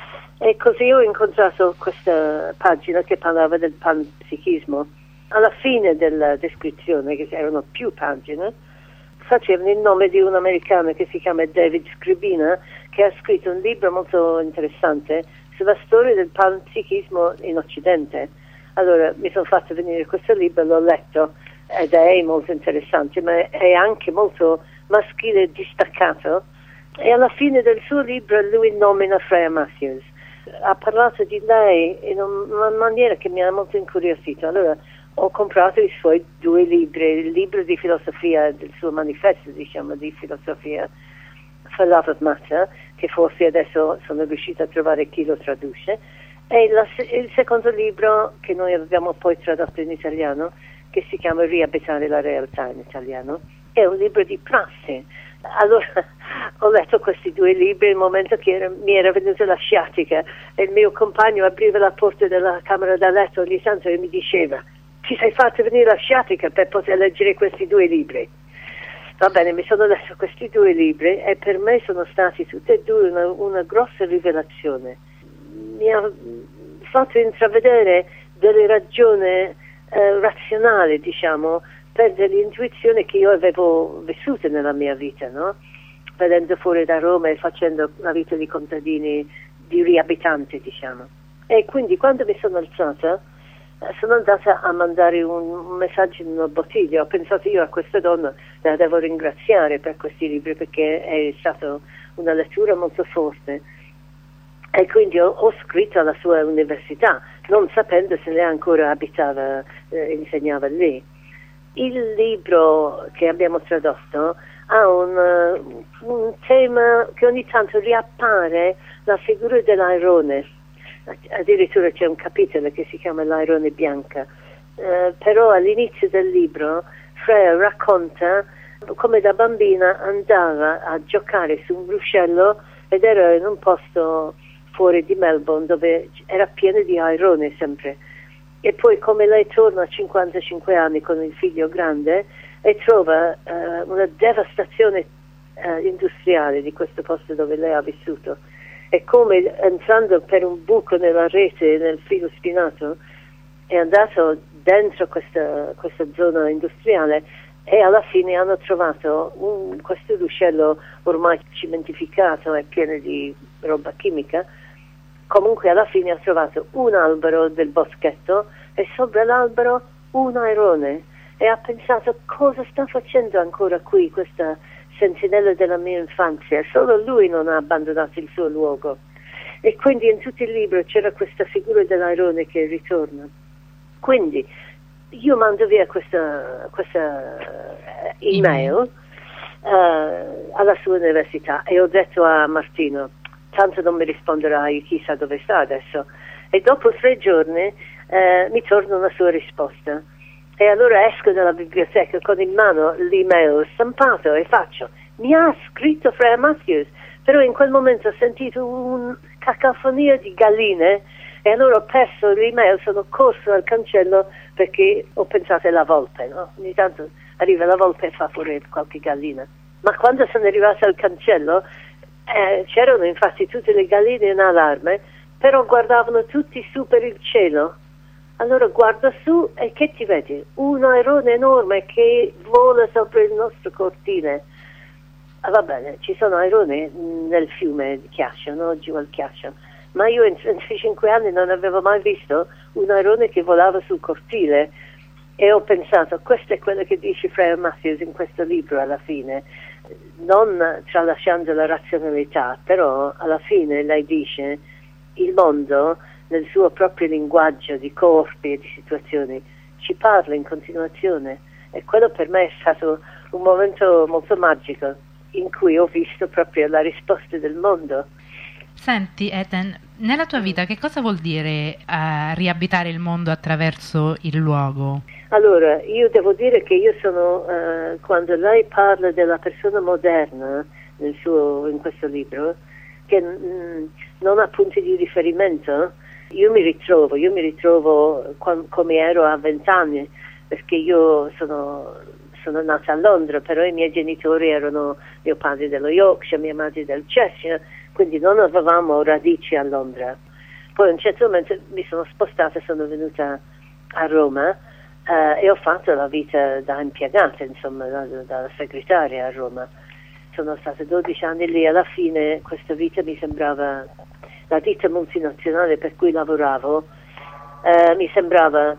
E così ho incontrato questa pagina che parlava del panpsichismo. Alla fine della descrizione, che erano più pagine, facevano il nome di un americano che si chiama David Scribina, che ha scritto un libro molto interessante sulla storia del panpsichismo in Occidente. Allora mi sono fatto venire questo libro, l'ho letto ed è molto interessante, ma è anche molto maschile e distaccato. E alla fine del suo libro lui nomina Freya Matthews. Ha parlato di lei in una maniera che mi ha molto incuriosito. Allora ho comprato i suoi due libri, il libro di filosofia, del suo manifesto, diciamo, di filosofia, For Love of Matter, che forse adesso sono riuscita a trovare chi lo traduce, e la, il secondo libro che noi abbiamo poi tradotto in italiano, che si chiama Riabitare la realtà in italiano, è un libro di prassi. Allora ho letto questi due libri nel momento che era, mi era venuta la sciatica, e il mio compagno apriva la porta della camera da letto ogni tanto e mi diceva: ti sei fatto venire la sciatica per poter leggere questi due libri? Va bene, mi sono letto questi due libri e per me sono stati tutti e due una, una grossa rivelazione. Mi ha fatto intravedere delle ragioni eh, razionali, diciamo, per delle intuizioni che io avevo vissute nella mia vita, no? Venendo fuori da Roma e facendo la vita di contadini, di riabitanti, diciamo. E quindi quando mi sono alzata sono andata a mandare un, un messaggio in una bottiglia. Ho pensato: io a questa donna la devo ringraziare per questi libri, perché è stata una lettura molto forte, e quindi ho, ho scritto alla sua università, non sapendo se lei ancora abitava, eh, insegnava lì. Il libro che abbiamo tradotto ha un, uh, un tema che ogni tanto riappare, la figura dell'airone. Addirittura c'è un capitolo che si chiama L'airone bianca, eh, però all'inizio del libro Freya racconta come da bambina andava a giocare su un ruscello, ed era in un posto fuori di Melbourne dove era pieno di airone sempre, e poi come lei torna a cinquantacinque anni con il figlio grande e trova eh, una devastazione eh, industriale di questo posto dove lei ha vissuto. E come entrando per un buco nella rete, nel filo spinato, è andato dentro questa, questa zona industriale, e alla fine hanno trovato un, questo ruscello ormai cementificato e pieno di roba chimica. Comunque alla fine ha trovato un albero del boschetto e sopra l'albero un airone, e ha pensato: cosa sta facendo ancora qui questa sentinella della mia infanzia? Solo lui non ha abbandonato il suo luogo. E quindi in tutto il libro c'era questa figura dell'airone che ritorna. Quindi io mando via questa, questa email uh, alla sua università, e ho detto a Martino: tanto non mi risponderai, chissà dove sta adesso. E dopo tre giorni uh, mi torna una sua risposta. E allora esco dalla biblioteca con in mano l'email stampato e faccio: mi ha scritto Freya Matthews. Però in quel momento ho sentito una cacofonia di galline, e allora ho perso l'email, sono corso al cancello perché ho pensato: è la volpe, no? Ogni tanto arriva la volpe e fa fuori qualche gallina. Ma quando sono arrivata al cancello eh, c'erano infatti tutte le galline in allarme, però guardavano tutti su per il cielo. Allora guardo su e che ti vedi? Un airone enorme che vola sopra il nostro cortile. Ah, va bene, ci sono aironi nel fiume di Chiasso, no? Giù al Chiasso, ma io in trentacinque anni non avevo mai visto un airone che volava sul cortile. E ho pensato, questo è quello che dice Freya Matthews in questo libro alla fine, non tralasciando la razionalità, però alla fine lei dice il mondo nel suo proprio linguaggio di corpi e di situazioni ci parla in continuazione, e quello per me è stato un momento molto magico in cui ho visto proprio la risposta del mondo. Senti Eten, nella tua vita che cosa vuol dire uh, riabitare il mondo attraverso il luogo? Allora, io devo dire che io sono, uh, quando lei parla della persona moderna nel suo, in questo libro, che mh, non ha punti di riferimento, io mi ritrovo, io mi ritrovo com- come ero a vent'anni, perché io sono, sono nata a Londra, però i miei genitori erano mio padre dello Yorkshire, mia madre del Cheshire, quindi non avevamo radici a Londra. Poi a un certo momento mi sono spostata, sono venuta a Roma, Uh, e ho fatto la vita da impiegata, insomma, da, da segretaria a Roma. Sono stata dodici anni lì, alla fine questa vita mi sembrava, la ditta multinazionale per cui lavoravo, uh, mi sembrava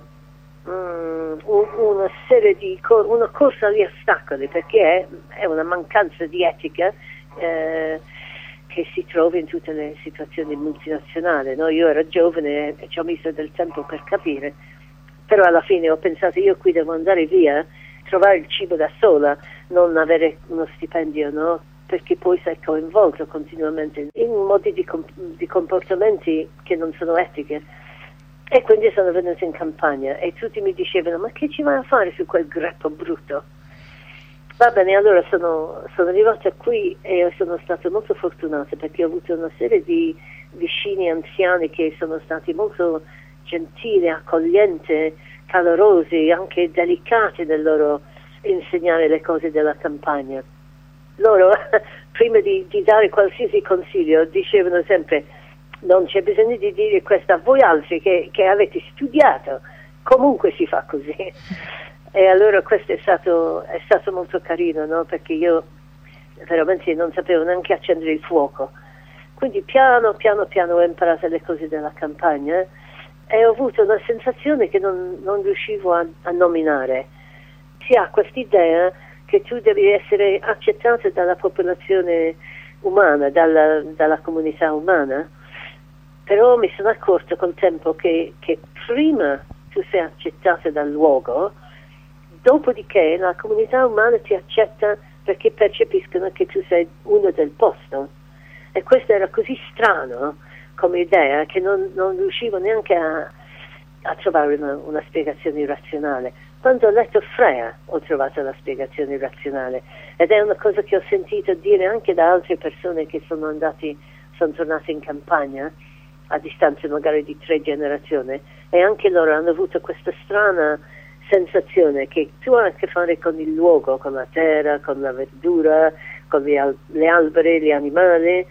um, un, una serie di, cor- una corsa agli ostacoli, perché è, è una mancanza di etica uh, che si trova in tutte le situazioni multinazionali, no? Io ero giovane e ci ho messo del tempo per capire. Però alla fine ho pensato, io qui devo andare via, trovare il cibo da sola, non avere uno stipendio, no? Perché poi sei coinvolto continuamente in modi di, com- di comportamenti che non sono etiche. E quindi sono venuta in campagna e tutti mi dicevano, ma che ci vai a fare su quel greppo brutto? Va bene, allora sono, sono arrivata qui e sono stata molto fortunata, perché ho avuto una serie di vicini anziani che sono stati molto gentili, accoglienti, calorosi, anche delicati nel loro insegnare le cose della campagna. Loro, prima di, di dare qualsiasi consiglio, dicevano sempre, non c'è bisogno di dire questo a voi altri che, che avete studiato, comunque si fa così. E allora questo è stato, è stato molto carino, no? Perché io veramente non sapevo neanche accendere il fuoco. Quindi piano, piano, piano ho imparato le cose della campagna, e ho avuto una sensazione che non, non riuscivo a, a nominare. Si ha quest'idea che tu devi essere accettato dalla popolazione umana, dalla, dalla comunità umana, però mi sono accorto col tempo che, che prima tu sei accettato dal luogo, dopodiché la comunità umana ti accetta perché percepiscono che tu sei uno del posto. E questo era così strano come idea che non, non riuscivo neanche a, a trovare una, una spiegazione razionale. Quando ho letto Freya ho trovato la spiegazione razionale, ed è una cosa che ho sentito dire anche da altre persone che sono andati, sono tornate in campagna a distanza magari di tre generazioni, e anche loro hanno avuto questa strana sensazione che tu hai a che fare con il luogo, con la terra, con la verdura, con gli al- le alberi, gli animali.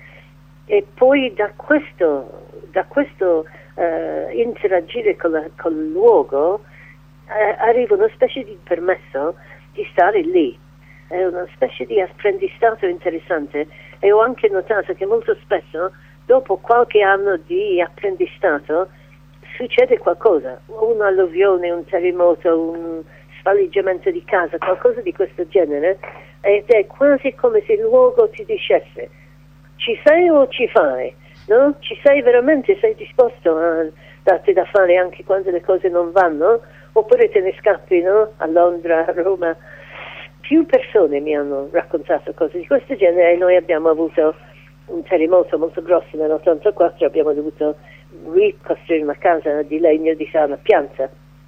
E poi da questo, da questo uh, interagire con, la, con il luogo eh, arriva una specie di permesso di stare lì, è una specie di apprendistato interessante. E ho anche notato che molto spesso dopo qualche anno di apprendistato succede qualcosa, un'alluvione, un terremoto, un spalleggiamento di casa, qualcosa di questo genere, ed è quasi come se il luogo ti dicesse: ci sei o ci fai? No? Ci sei veramente? Sei disposto a darti da fare anche quando le cose non vanno? Oppure te ne scappi, no? A Londra, a Roma? Più persone mi hanno raccontato cose di questo genere, e noi abbiamo avuto un terremoto molto grosso nell'ottantaquattro, abbiamo dovuto ricostruire una casa di legno di sana pianta.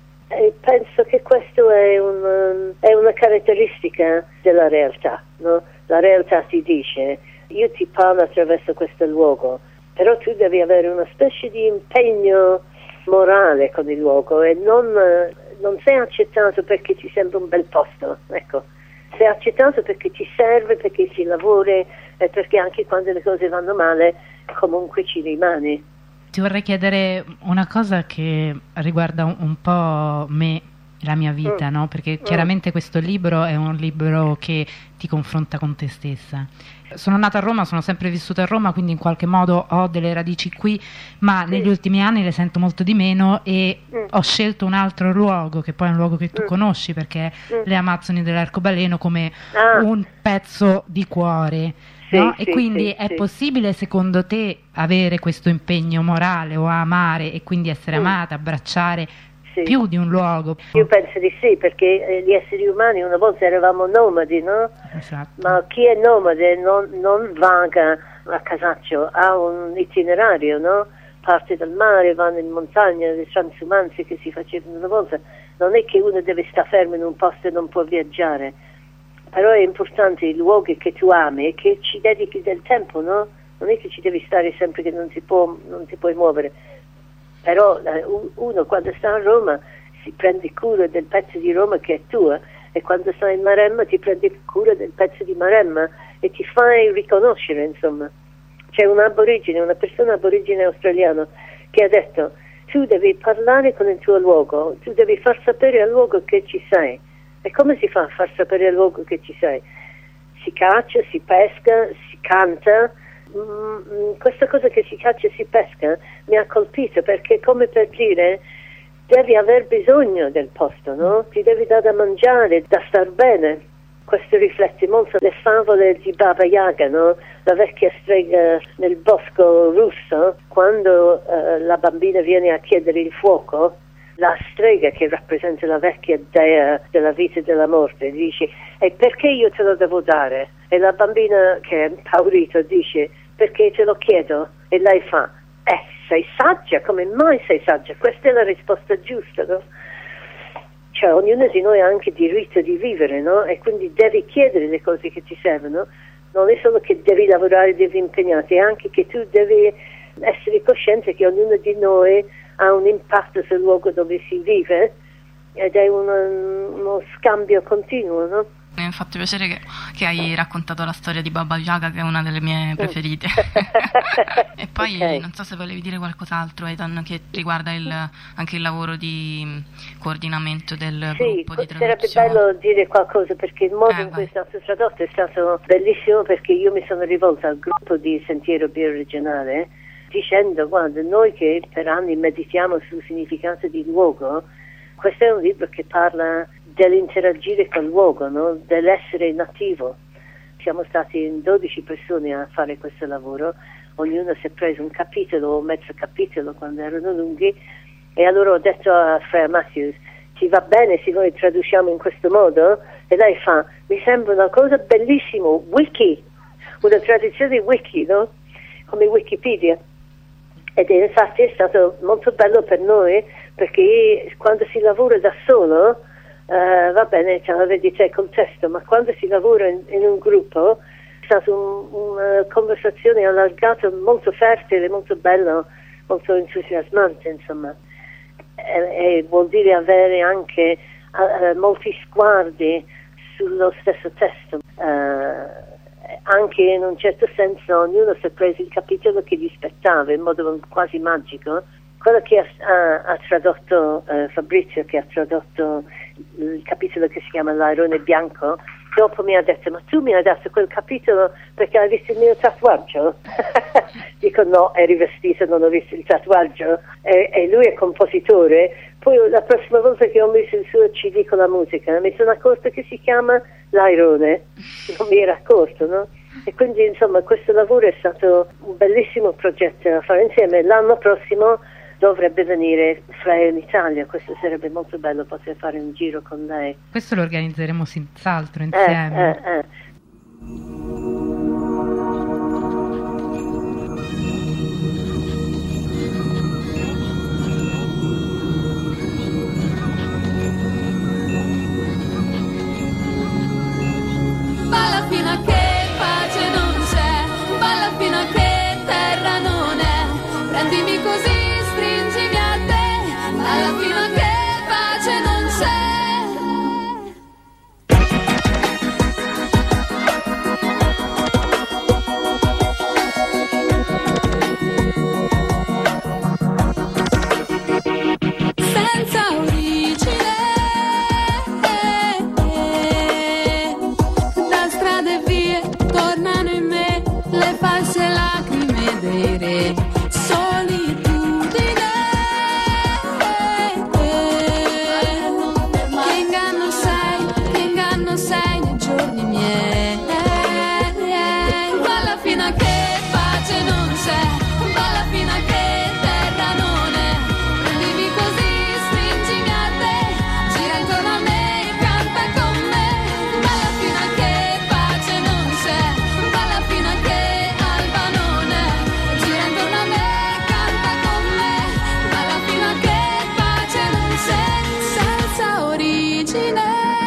E penso che questo è, un, è una caratteristica della realtà, no? La realtà ti dice: io ti parlo attraverso questo luogo, però tu devi avere una specie di impegno morale con il luogo, e non, non sei accettato perché ti sembra un bel posto, ecco. Sei accettato perché ti serve, perché ci lavori, e perché anche quando le cose vanno male comunque ci rimani. Ti vorrei chiedere una cosa che riguarda un, un po' me, la mia vita, no? Perché chiaramente questo libro è un libro che ti confronta con te stessa. Sono nata a Roma, sono sempre vissuta a Roma, quindi in qualche modo ho delle radici qui, ma sì. negli ultimi anni le sento molto di meno e mm. ho scelto un altro luogo, che poi è un luogo che tu mm. conosci, perché mm. le Amazzoni dell'Arcobaleno, come ah. un pezzo di cuore. Sì, no? Sì, e quindi sì, è sì. possibile secondo te avere questo impegno morale o amare e quindi essere mm. amata, abbracciare sì. più di un luogo? Io penso di sì, perché eh, gli esseri umani una volta eravamo nomadi, no? Esatto. Ma chi è nomade non, non vaga a casaccio, ha un itinerario, no? Parte dal mare, vanno in montagna, le transumanze che si facevano una volta. Non è che uno deve stare fermo in un posto e non può viaggiare. Però è importante i luoghi che tu ami e che ci dedichi del tempo, no? Non è che ci devi stare sempre che non si può, non ti puoi muovere. Però eh, uno quando sta a Roma si prende cura del pezzo di Roma che è tuo, e quando sta in Maremma ti prendi cura del pezzo di Maremma e ti fai riconoscere, insomma. C'è un aborigine, una persona aborigine australiana che ha detto: tu devi parlare con il tuo luogo, tu devi far sapere al luogo che ci sei. E come si fa a far sapere al luogo che ci sei? Si caccia, si pesca, si canta. Mm, questa cosa che si caccia e si pesca mi ha colpito, perché come per dire devi aver bisogno del posto, no? Ti devi dare da mangiare, da star bene. Questo riflette molto le favole di Baba Yaga, no? La vecchia strega nel bosco russo, quando uh, la bambina viene a chiedere il fuoco, la strega, che rappresenta la vecchia dea della vita e della morte, dice: e perché io te lo devo dare? E la bambina, che è impaurita, dice: perché te lo chiedo? E lei fa: eh, sei saggia, come mai sei saggia? Questa è la risposta giusta, no? Cioè, ognuno di noi ha anche diritto di vivere, no? E quindi devi chiedere le cose che ti servono. Non è solo che devi lavorare, devi impegnarti, è anche che tu devi essere cosciente che ognuno di noi ha un impatto sul luogo dove si vive, ed è uno, uno scambio continuo, no? Mi ha fatto piacere che, che hai raccontato la storia di Baba Yaga, che è una delle mie preferite. E poi okay. non so se volevi dire qualcos'altro, Ethan, che riguarda il, anche il lavoro di coordinamento del sì, gruppo di traduzione. Sarebbe bello dire qualcosa, perché il modo eh, in cui è stato tradotto è stato bellissimo, perché io mi sono rivolta al gruppo di Sentiero Bioregionale dicendo: guarda, noi che per anni meditiamo sul significato di luogo, questo è un libro che parla dell'interagire col luogo, no? Dell'essere nativo. Siamo stati in dodici persone a fare questo lavoro, ognuno si è preso un capitolo o mezzo capitolo quando erano lunghi, e allora ho detto a Freya Matthews: ti va bene se noi traduciamo in questo modo? E lei fa: mi sembra una cosa bellissima, wiki, una traduzione wiki, no? Come Wikipedia. Ed è, infatti è stato molto bello per noi, perché quando si lavora da solo, uh, va bene, ce l'avevi te col testo, ma quando si lavora in, in un gruppo è stata un, una conversazione allargata, molto fertile, molto bella, molto entusiasmante, insomma. E, e vuol dire avere anche uh, molti sguardi sullo stesso testo. Uh, anche in un certo senso ognuno si è preso il capitolo che gli spettava in modo quasi magico. Quello che ha, ha, ha tradotto uh, Fabrizio, che ha tradotto il capitolo che si chiama L'airone bianco, dopo mi ha detto: ma tu mi hai dato quel capitolo perché hai visto il mio tatuaggio? Dico: no, eri vestito, non ho visto il tatuaggio. E, e lui è compositore. Poi la prossima volta che ho messo il suo C D con la musica mi sono accorto che si chiama L'airone, non mi era accorto, no? E quindi insomma questo lavoro è stato un bellissimo progetto da fare insieme. L'anno prossimo dovrebbe venire Freya in Italia, questo sarebbe molto bello poter fare un giro con lei. Questo lo organizzeremo senz'altro insieme. Eh, eh, eh. Balla fino a che pace non c'è, balla fino a che terra non è, prendimi così, stringimi a te, balla fino a che pace non c'è. Senza origine, c'è, balla fino a che terra non è, prendimi così, stringimi a te, gira intorno a me, canta con me, balla fino a che pace non c'è, balla fino a che alba non è, gira intorno a me, canta con me, balla fino a che pace non c'è, senza origine.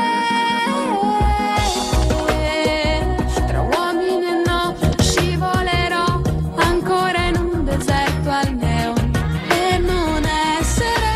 Tra uomini e no, scivolerò ancora in un deserto al neon per non essere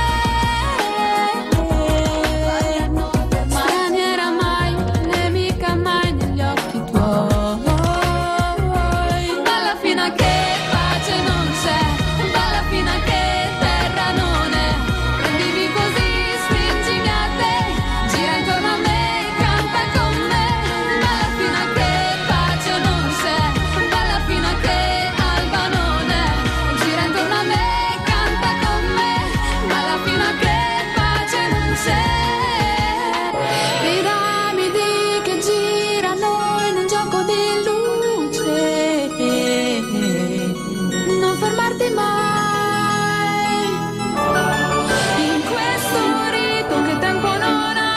straniera mai, nemica mai negli occhi tuoi. Balla fino a che pace non c'è, balla fino a che terra non è, prendimi così, stringimi a te, gira intorno a me, canta con me, balla fino a che pace non c'è, balla fino a che alba non è, gira intorno a me, canta con me, balla fino a che pace non c'è. Piramidi che girano in un gioco di luce, non fermarti mai in questo rito che tempo non ha.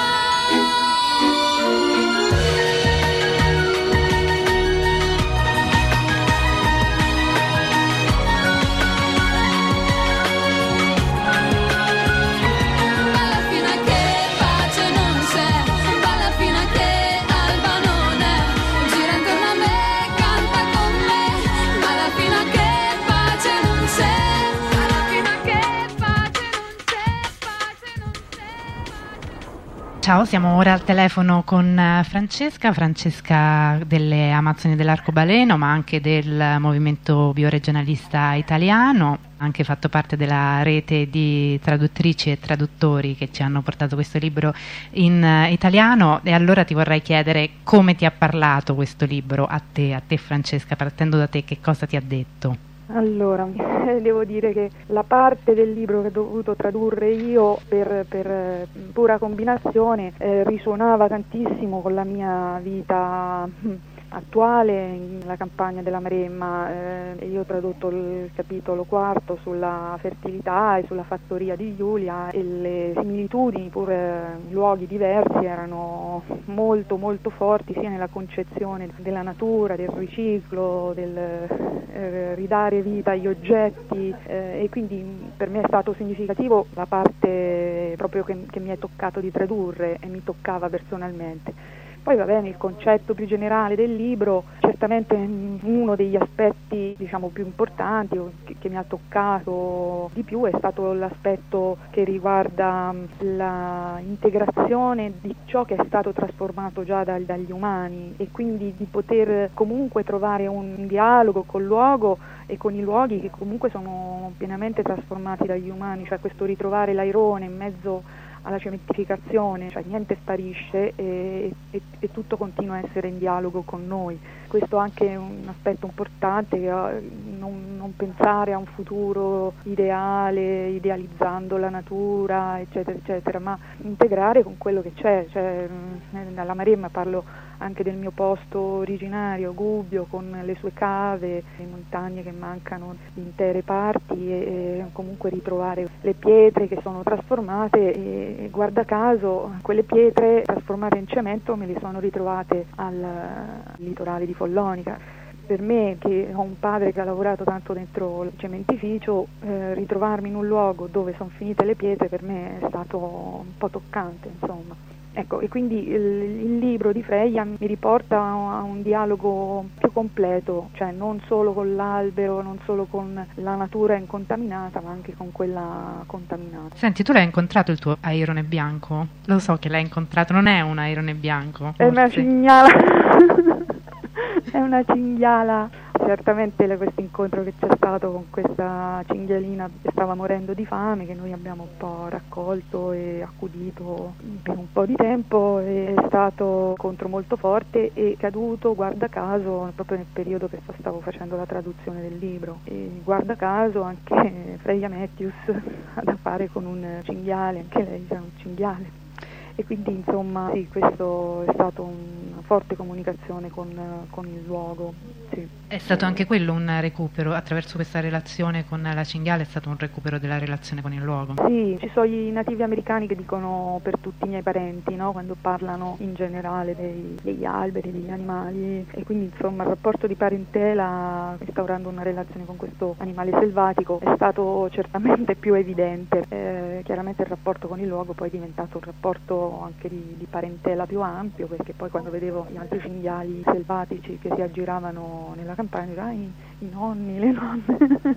Balla fino a che pace non c'è, balla fino a che alba non è, gira intorno a me, canta con me, balla fino a che pace non c'è, balla fino a che pace non c'è, pace non c'è. Ciao, siamo ora al telefono con eh, Francesca, Francesca delle Amazzoni dell'Arcobaleno, ma anche del movimento bioregionalista italiano, ha anche fatto parte della rete di traduttrici e traduttori che ci hanno portato questo libro in eh, italiano. E allora ti vorrei chiedere come ti ha parlato questo libro a te, a te Francesca, partendo da te, che cosa ti ha detto? Allora, devo dire che la parte del libro che ho dovuto tradurre io per, per eh, pura combinazione eh, risuonava tantissimo con la mia vita attuale, la campagna della Maremma. Eh, io ho tradotto il capitolo quarto sulla fertilità e sulla fattoria di Giulia, e le similitudini, pur in luoghi diversi, erano molto molto forti, sia nella concezione della natura, del riciclo, del eh, ridare vita agli oggetti, eh, e quindi per me è stato significativo la parte proprio che, che mi è toccato di tradurre e mi toccava personalmente. Poi va bene, il concetto più generale del libro, certamente uno degli aspetti diciamo più importanti o che, che mi ha toccato di più è stato l'aspetto che riguarda la integrazione di ciò che è stato trasformato già da, dagli umani, e quindi di poter comunque trovare un dialogo col luogo e con i luoghi che comunque sono pienamente trasformati dagli umani, cioè questo ritrovare l'airone in mezzo alla cementificazione, cioè niente sparisce e, e, e tutto continua a essere in dialogo con noi. Questo anche è un aspetto importante, non, non pensare a un futuro ideale, idealizzando la natura, eccetera, eccetera, ma integrare con quello che c'è. Cioè, alla Maremma parlo anche del mio posto originario, Gubbio, con le sue cave, le montagne che mancano di intere parti, e, e comunque ritrovare le pietre che sono trasformate, e, e guarda caso quelle pietre trasformate in cemento me le sono ritrovate al, al litorale di Follonica. Per me, che ho un padre che ha lavorato tanto dentro il cementificio, eh, ritrovarmi in un luogo dove sono finite le pietre per me è stato un po' toccante, insomma. Ecco, e quindi il, il libro di Freya mi riporta a, a un dialogo più completo, cioè non solo con l'albero, non solo con la natura incontaminata, ma anche con quella contaminata. Senti, tu l'hai incontrato il tuo airone bianco? Lo so che l'hai incontrato, non è un airone bianco? È una cinghiala. È una cinghiala. Certamente questo incontro che c'è stato con questa cinghialina che stava morendo di fame, che noi abbiamo un po' raccolto e accudito per un po' di tempo, è stato un incontro molto forte e caduto, guarda caso, proprio nel periodo che stavo facendo la traduzione del libro. E guarda caso anche Freya Matthews ha da fare con un cinghiale, anche lei è un cinghiale. E quindi insomma sì, questo è stato un forte comunicazione con, con il luogo. Sì. È stato anche quello un recupero, attraverso questa relazione con la cinghiale è stato un recupero della relazione con il luogo? Sì, ci sono i nativi americani che dicono per tutti i miei parenti, no? Quando parlano in generale dei, degli alberi, degli animali, e quindi insomma il rapporto di parentela, instaurando una relazione con questo animale selvatico, è stato certamente più evidente. Eh, chiaramente il rapporto con il luogo poi è diventato un rapporto anche di, di parentela più ampio, perché poi quando vedevo gli altri cinghiali selvatici che si aggiravano nella campagna, dicevo, ah, i, i nonni, le nonne.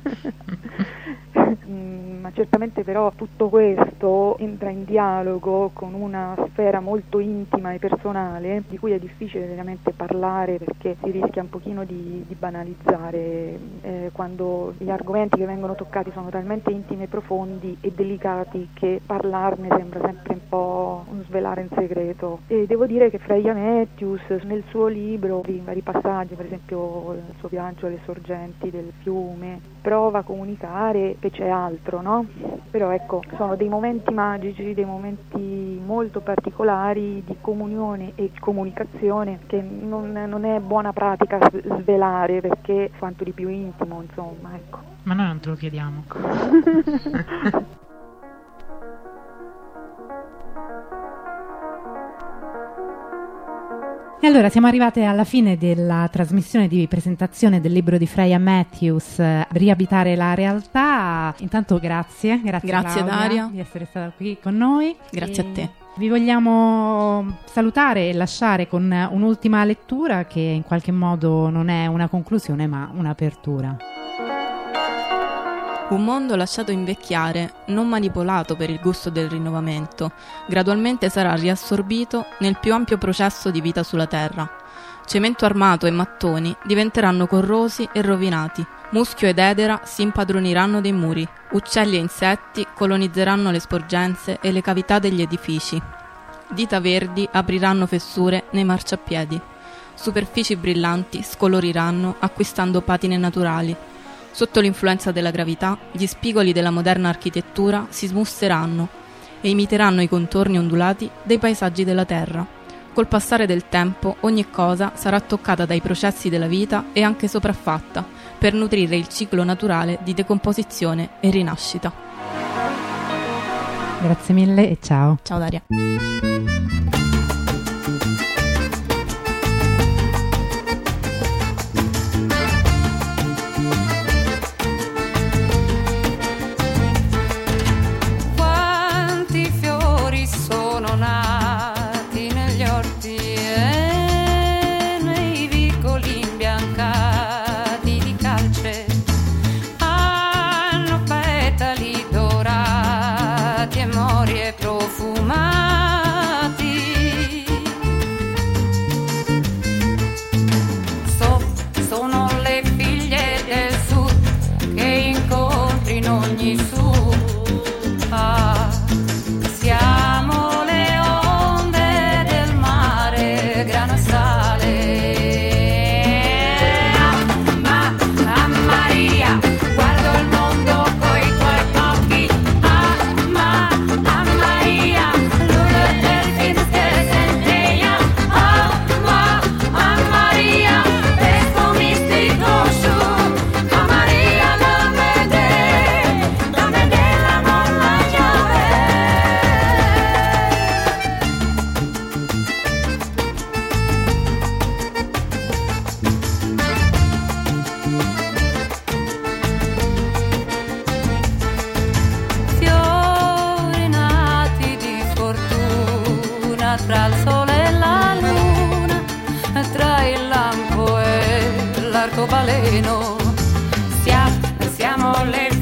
mm, ma certamente però tutto questo entra in dialogo con una sfera molto intima e personale, di cui è difficile veramente parlare, perché si rischia un pochino di, di banalizzare eh, quando gli argomenti che vengono toccati sono talmente intimi e profondi e delicati che parlarne sembra sempre un po' un svelare in segreto. E devo dire che Freya Matthews nel suo libro, in vari passaggi, per esempio il suo viaggio alle sorgenti del fiume, prova a comunicare che c'è altro, no? Però ecco, sono dei momenti magici, dei momenti molto particolari di comunione e comunicazione che non, non è buona pratica svelare, perché quanto di più intimo, insomma, ecco. Ma noi non te lo chiediamo. E allora siamo arrivate alla fine della trasmissione di presentazione del libro di Freya Matthews, Riabitare la realtà. Intanto grazie, grazie, grazie Claudia, Daria di essere stata qui con noi. Grazie e a te. Vi vogliamo salutare e lasciare con un'ultima lettura che in qualche modo non è una conclusione ma un'apertura. Un mondo lasciato invecchiare, non manipolato per il gusto del rinnovamento, gradualmente sarà riassorbito nel più ampio processo di vita sulla Terra. Cemento armato e mattoni diventeranno corrosi e rovinati, muschio ed edera si impadroniranno dei muri, uccelli e insetti colonizzeranno le sporgenze e le cavità degli edifici. Dita verdi apriranno fessure nei marciapiedi. Superfici brillanti scoloriranno acquistando patine naturali. Sotto l'influenza della gravità, gli spigoli della moderna architettura si smusseranno e imiteranno i contorni ondulati dei paesaggi della Terra. Col passare del tempo, ogni cosa sarà toccata dai processi della vita e anche sopraffatta, per nutrire il ciclo naturale di decomposizione e rinascita. Grazie mille e ciao. Ciao Daria. Tra il sole e la luna, tra il lampo e l'arcobaleno, siamo, siamo le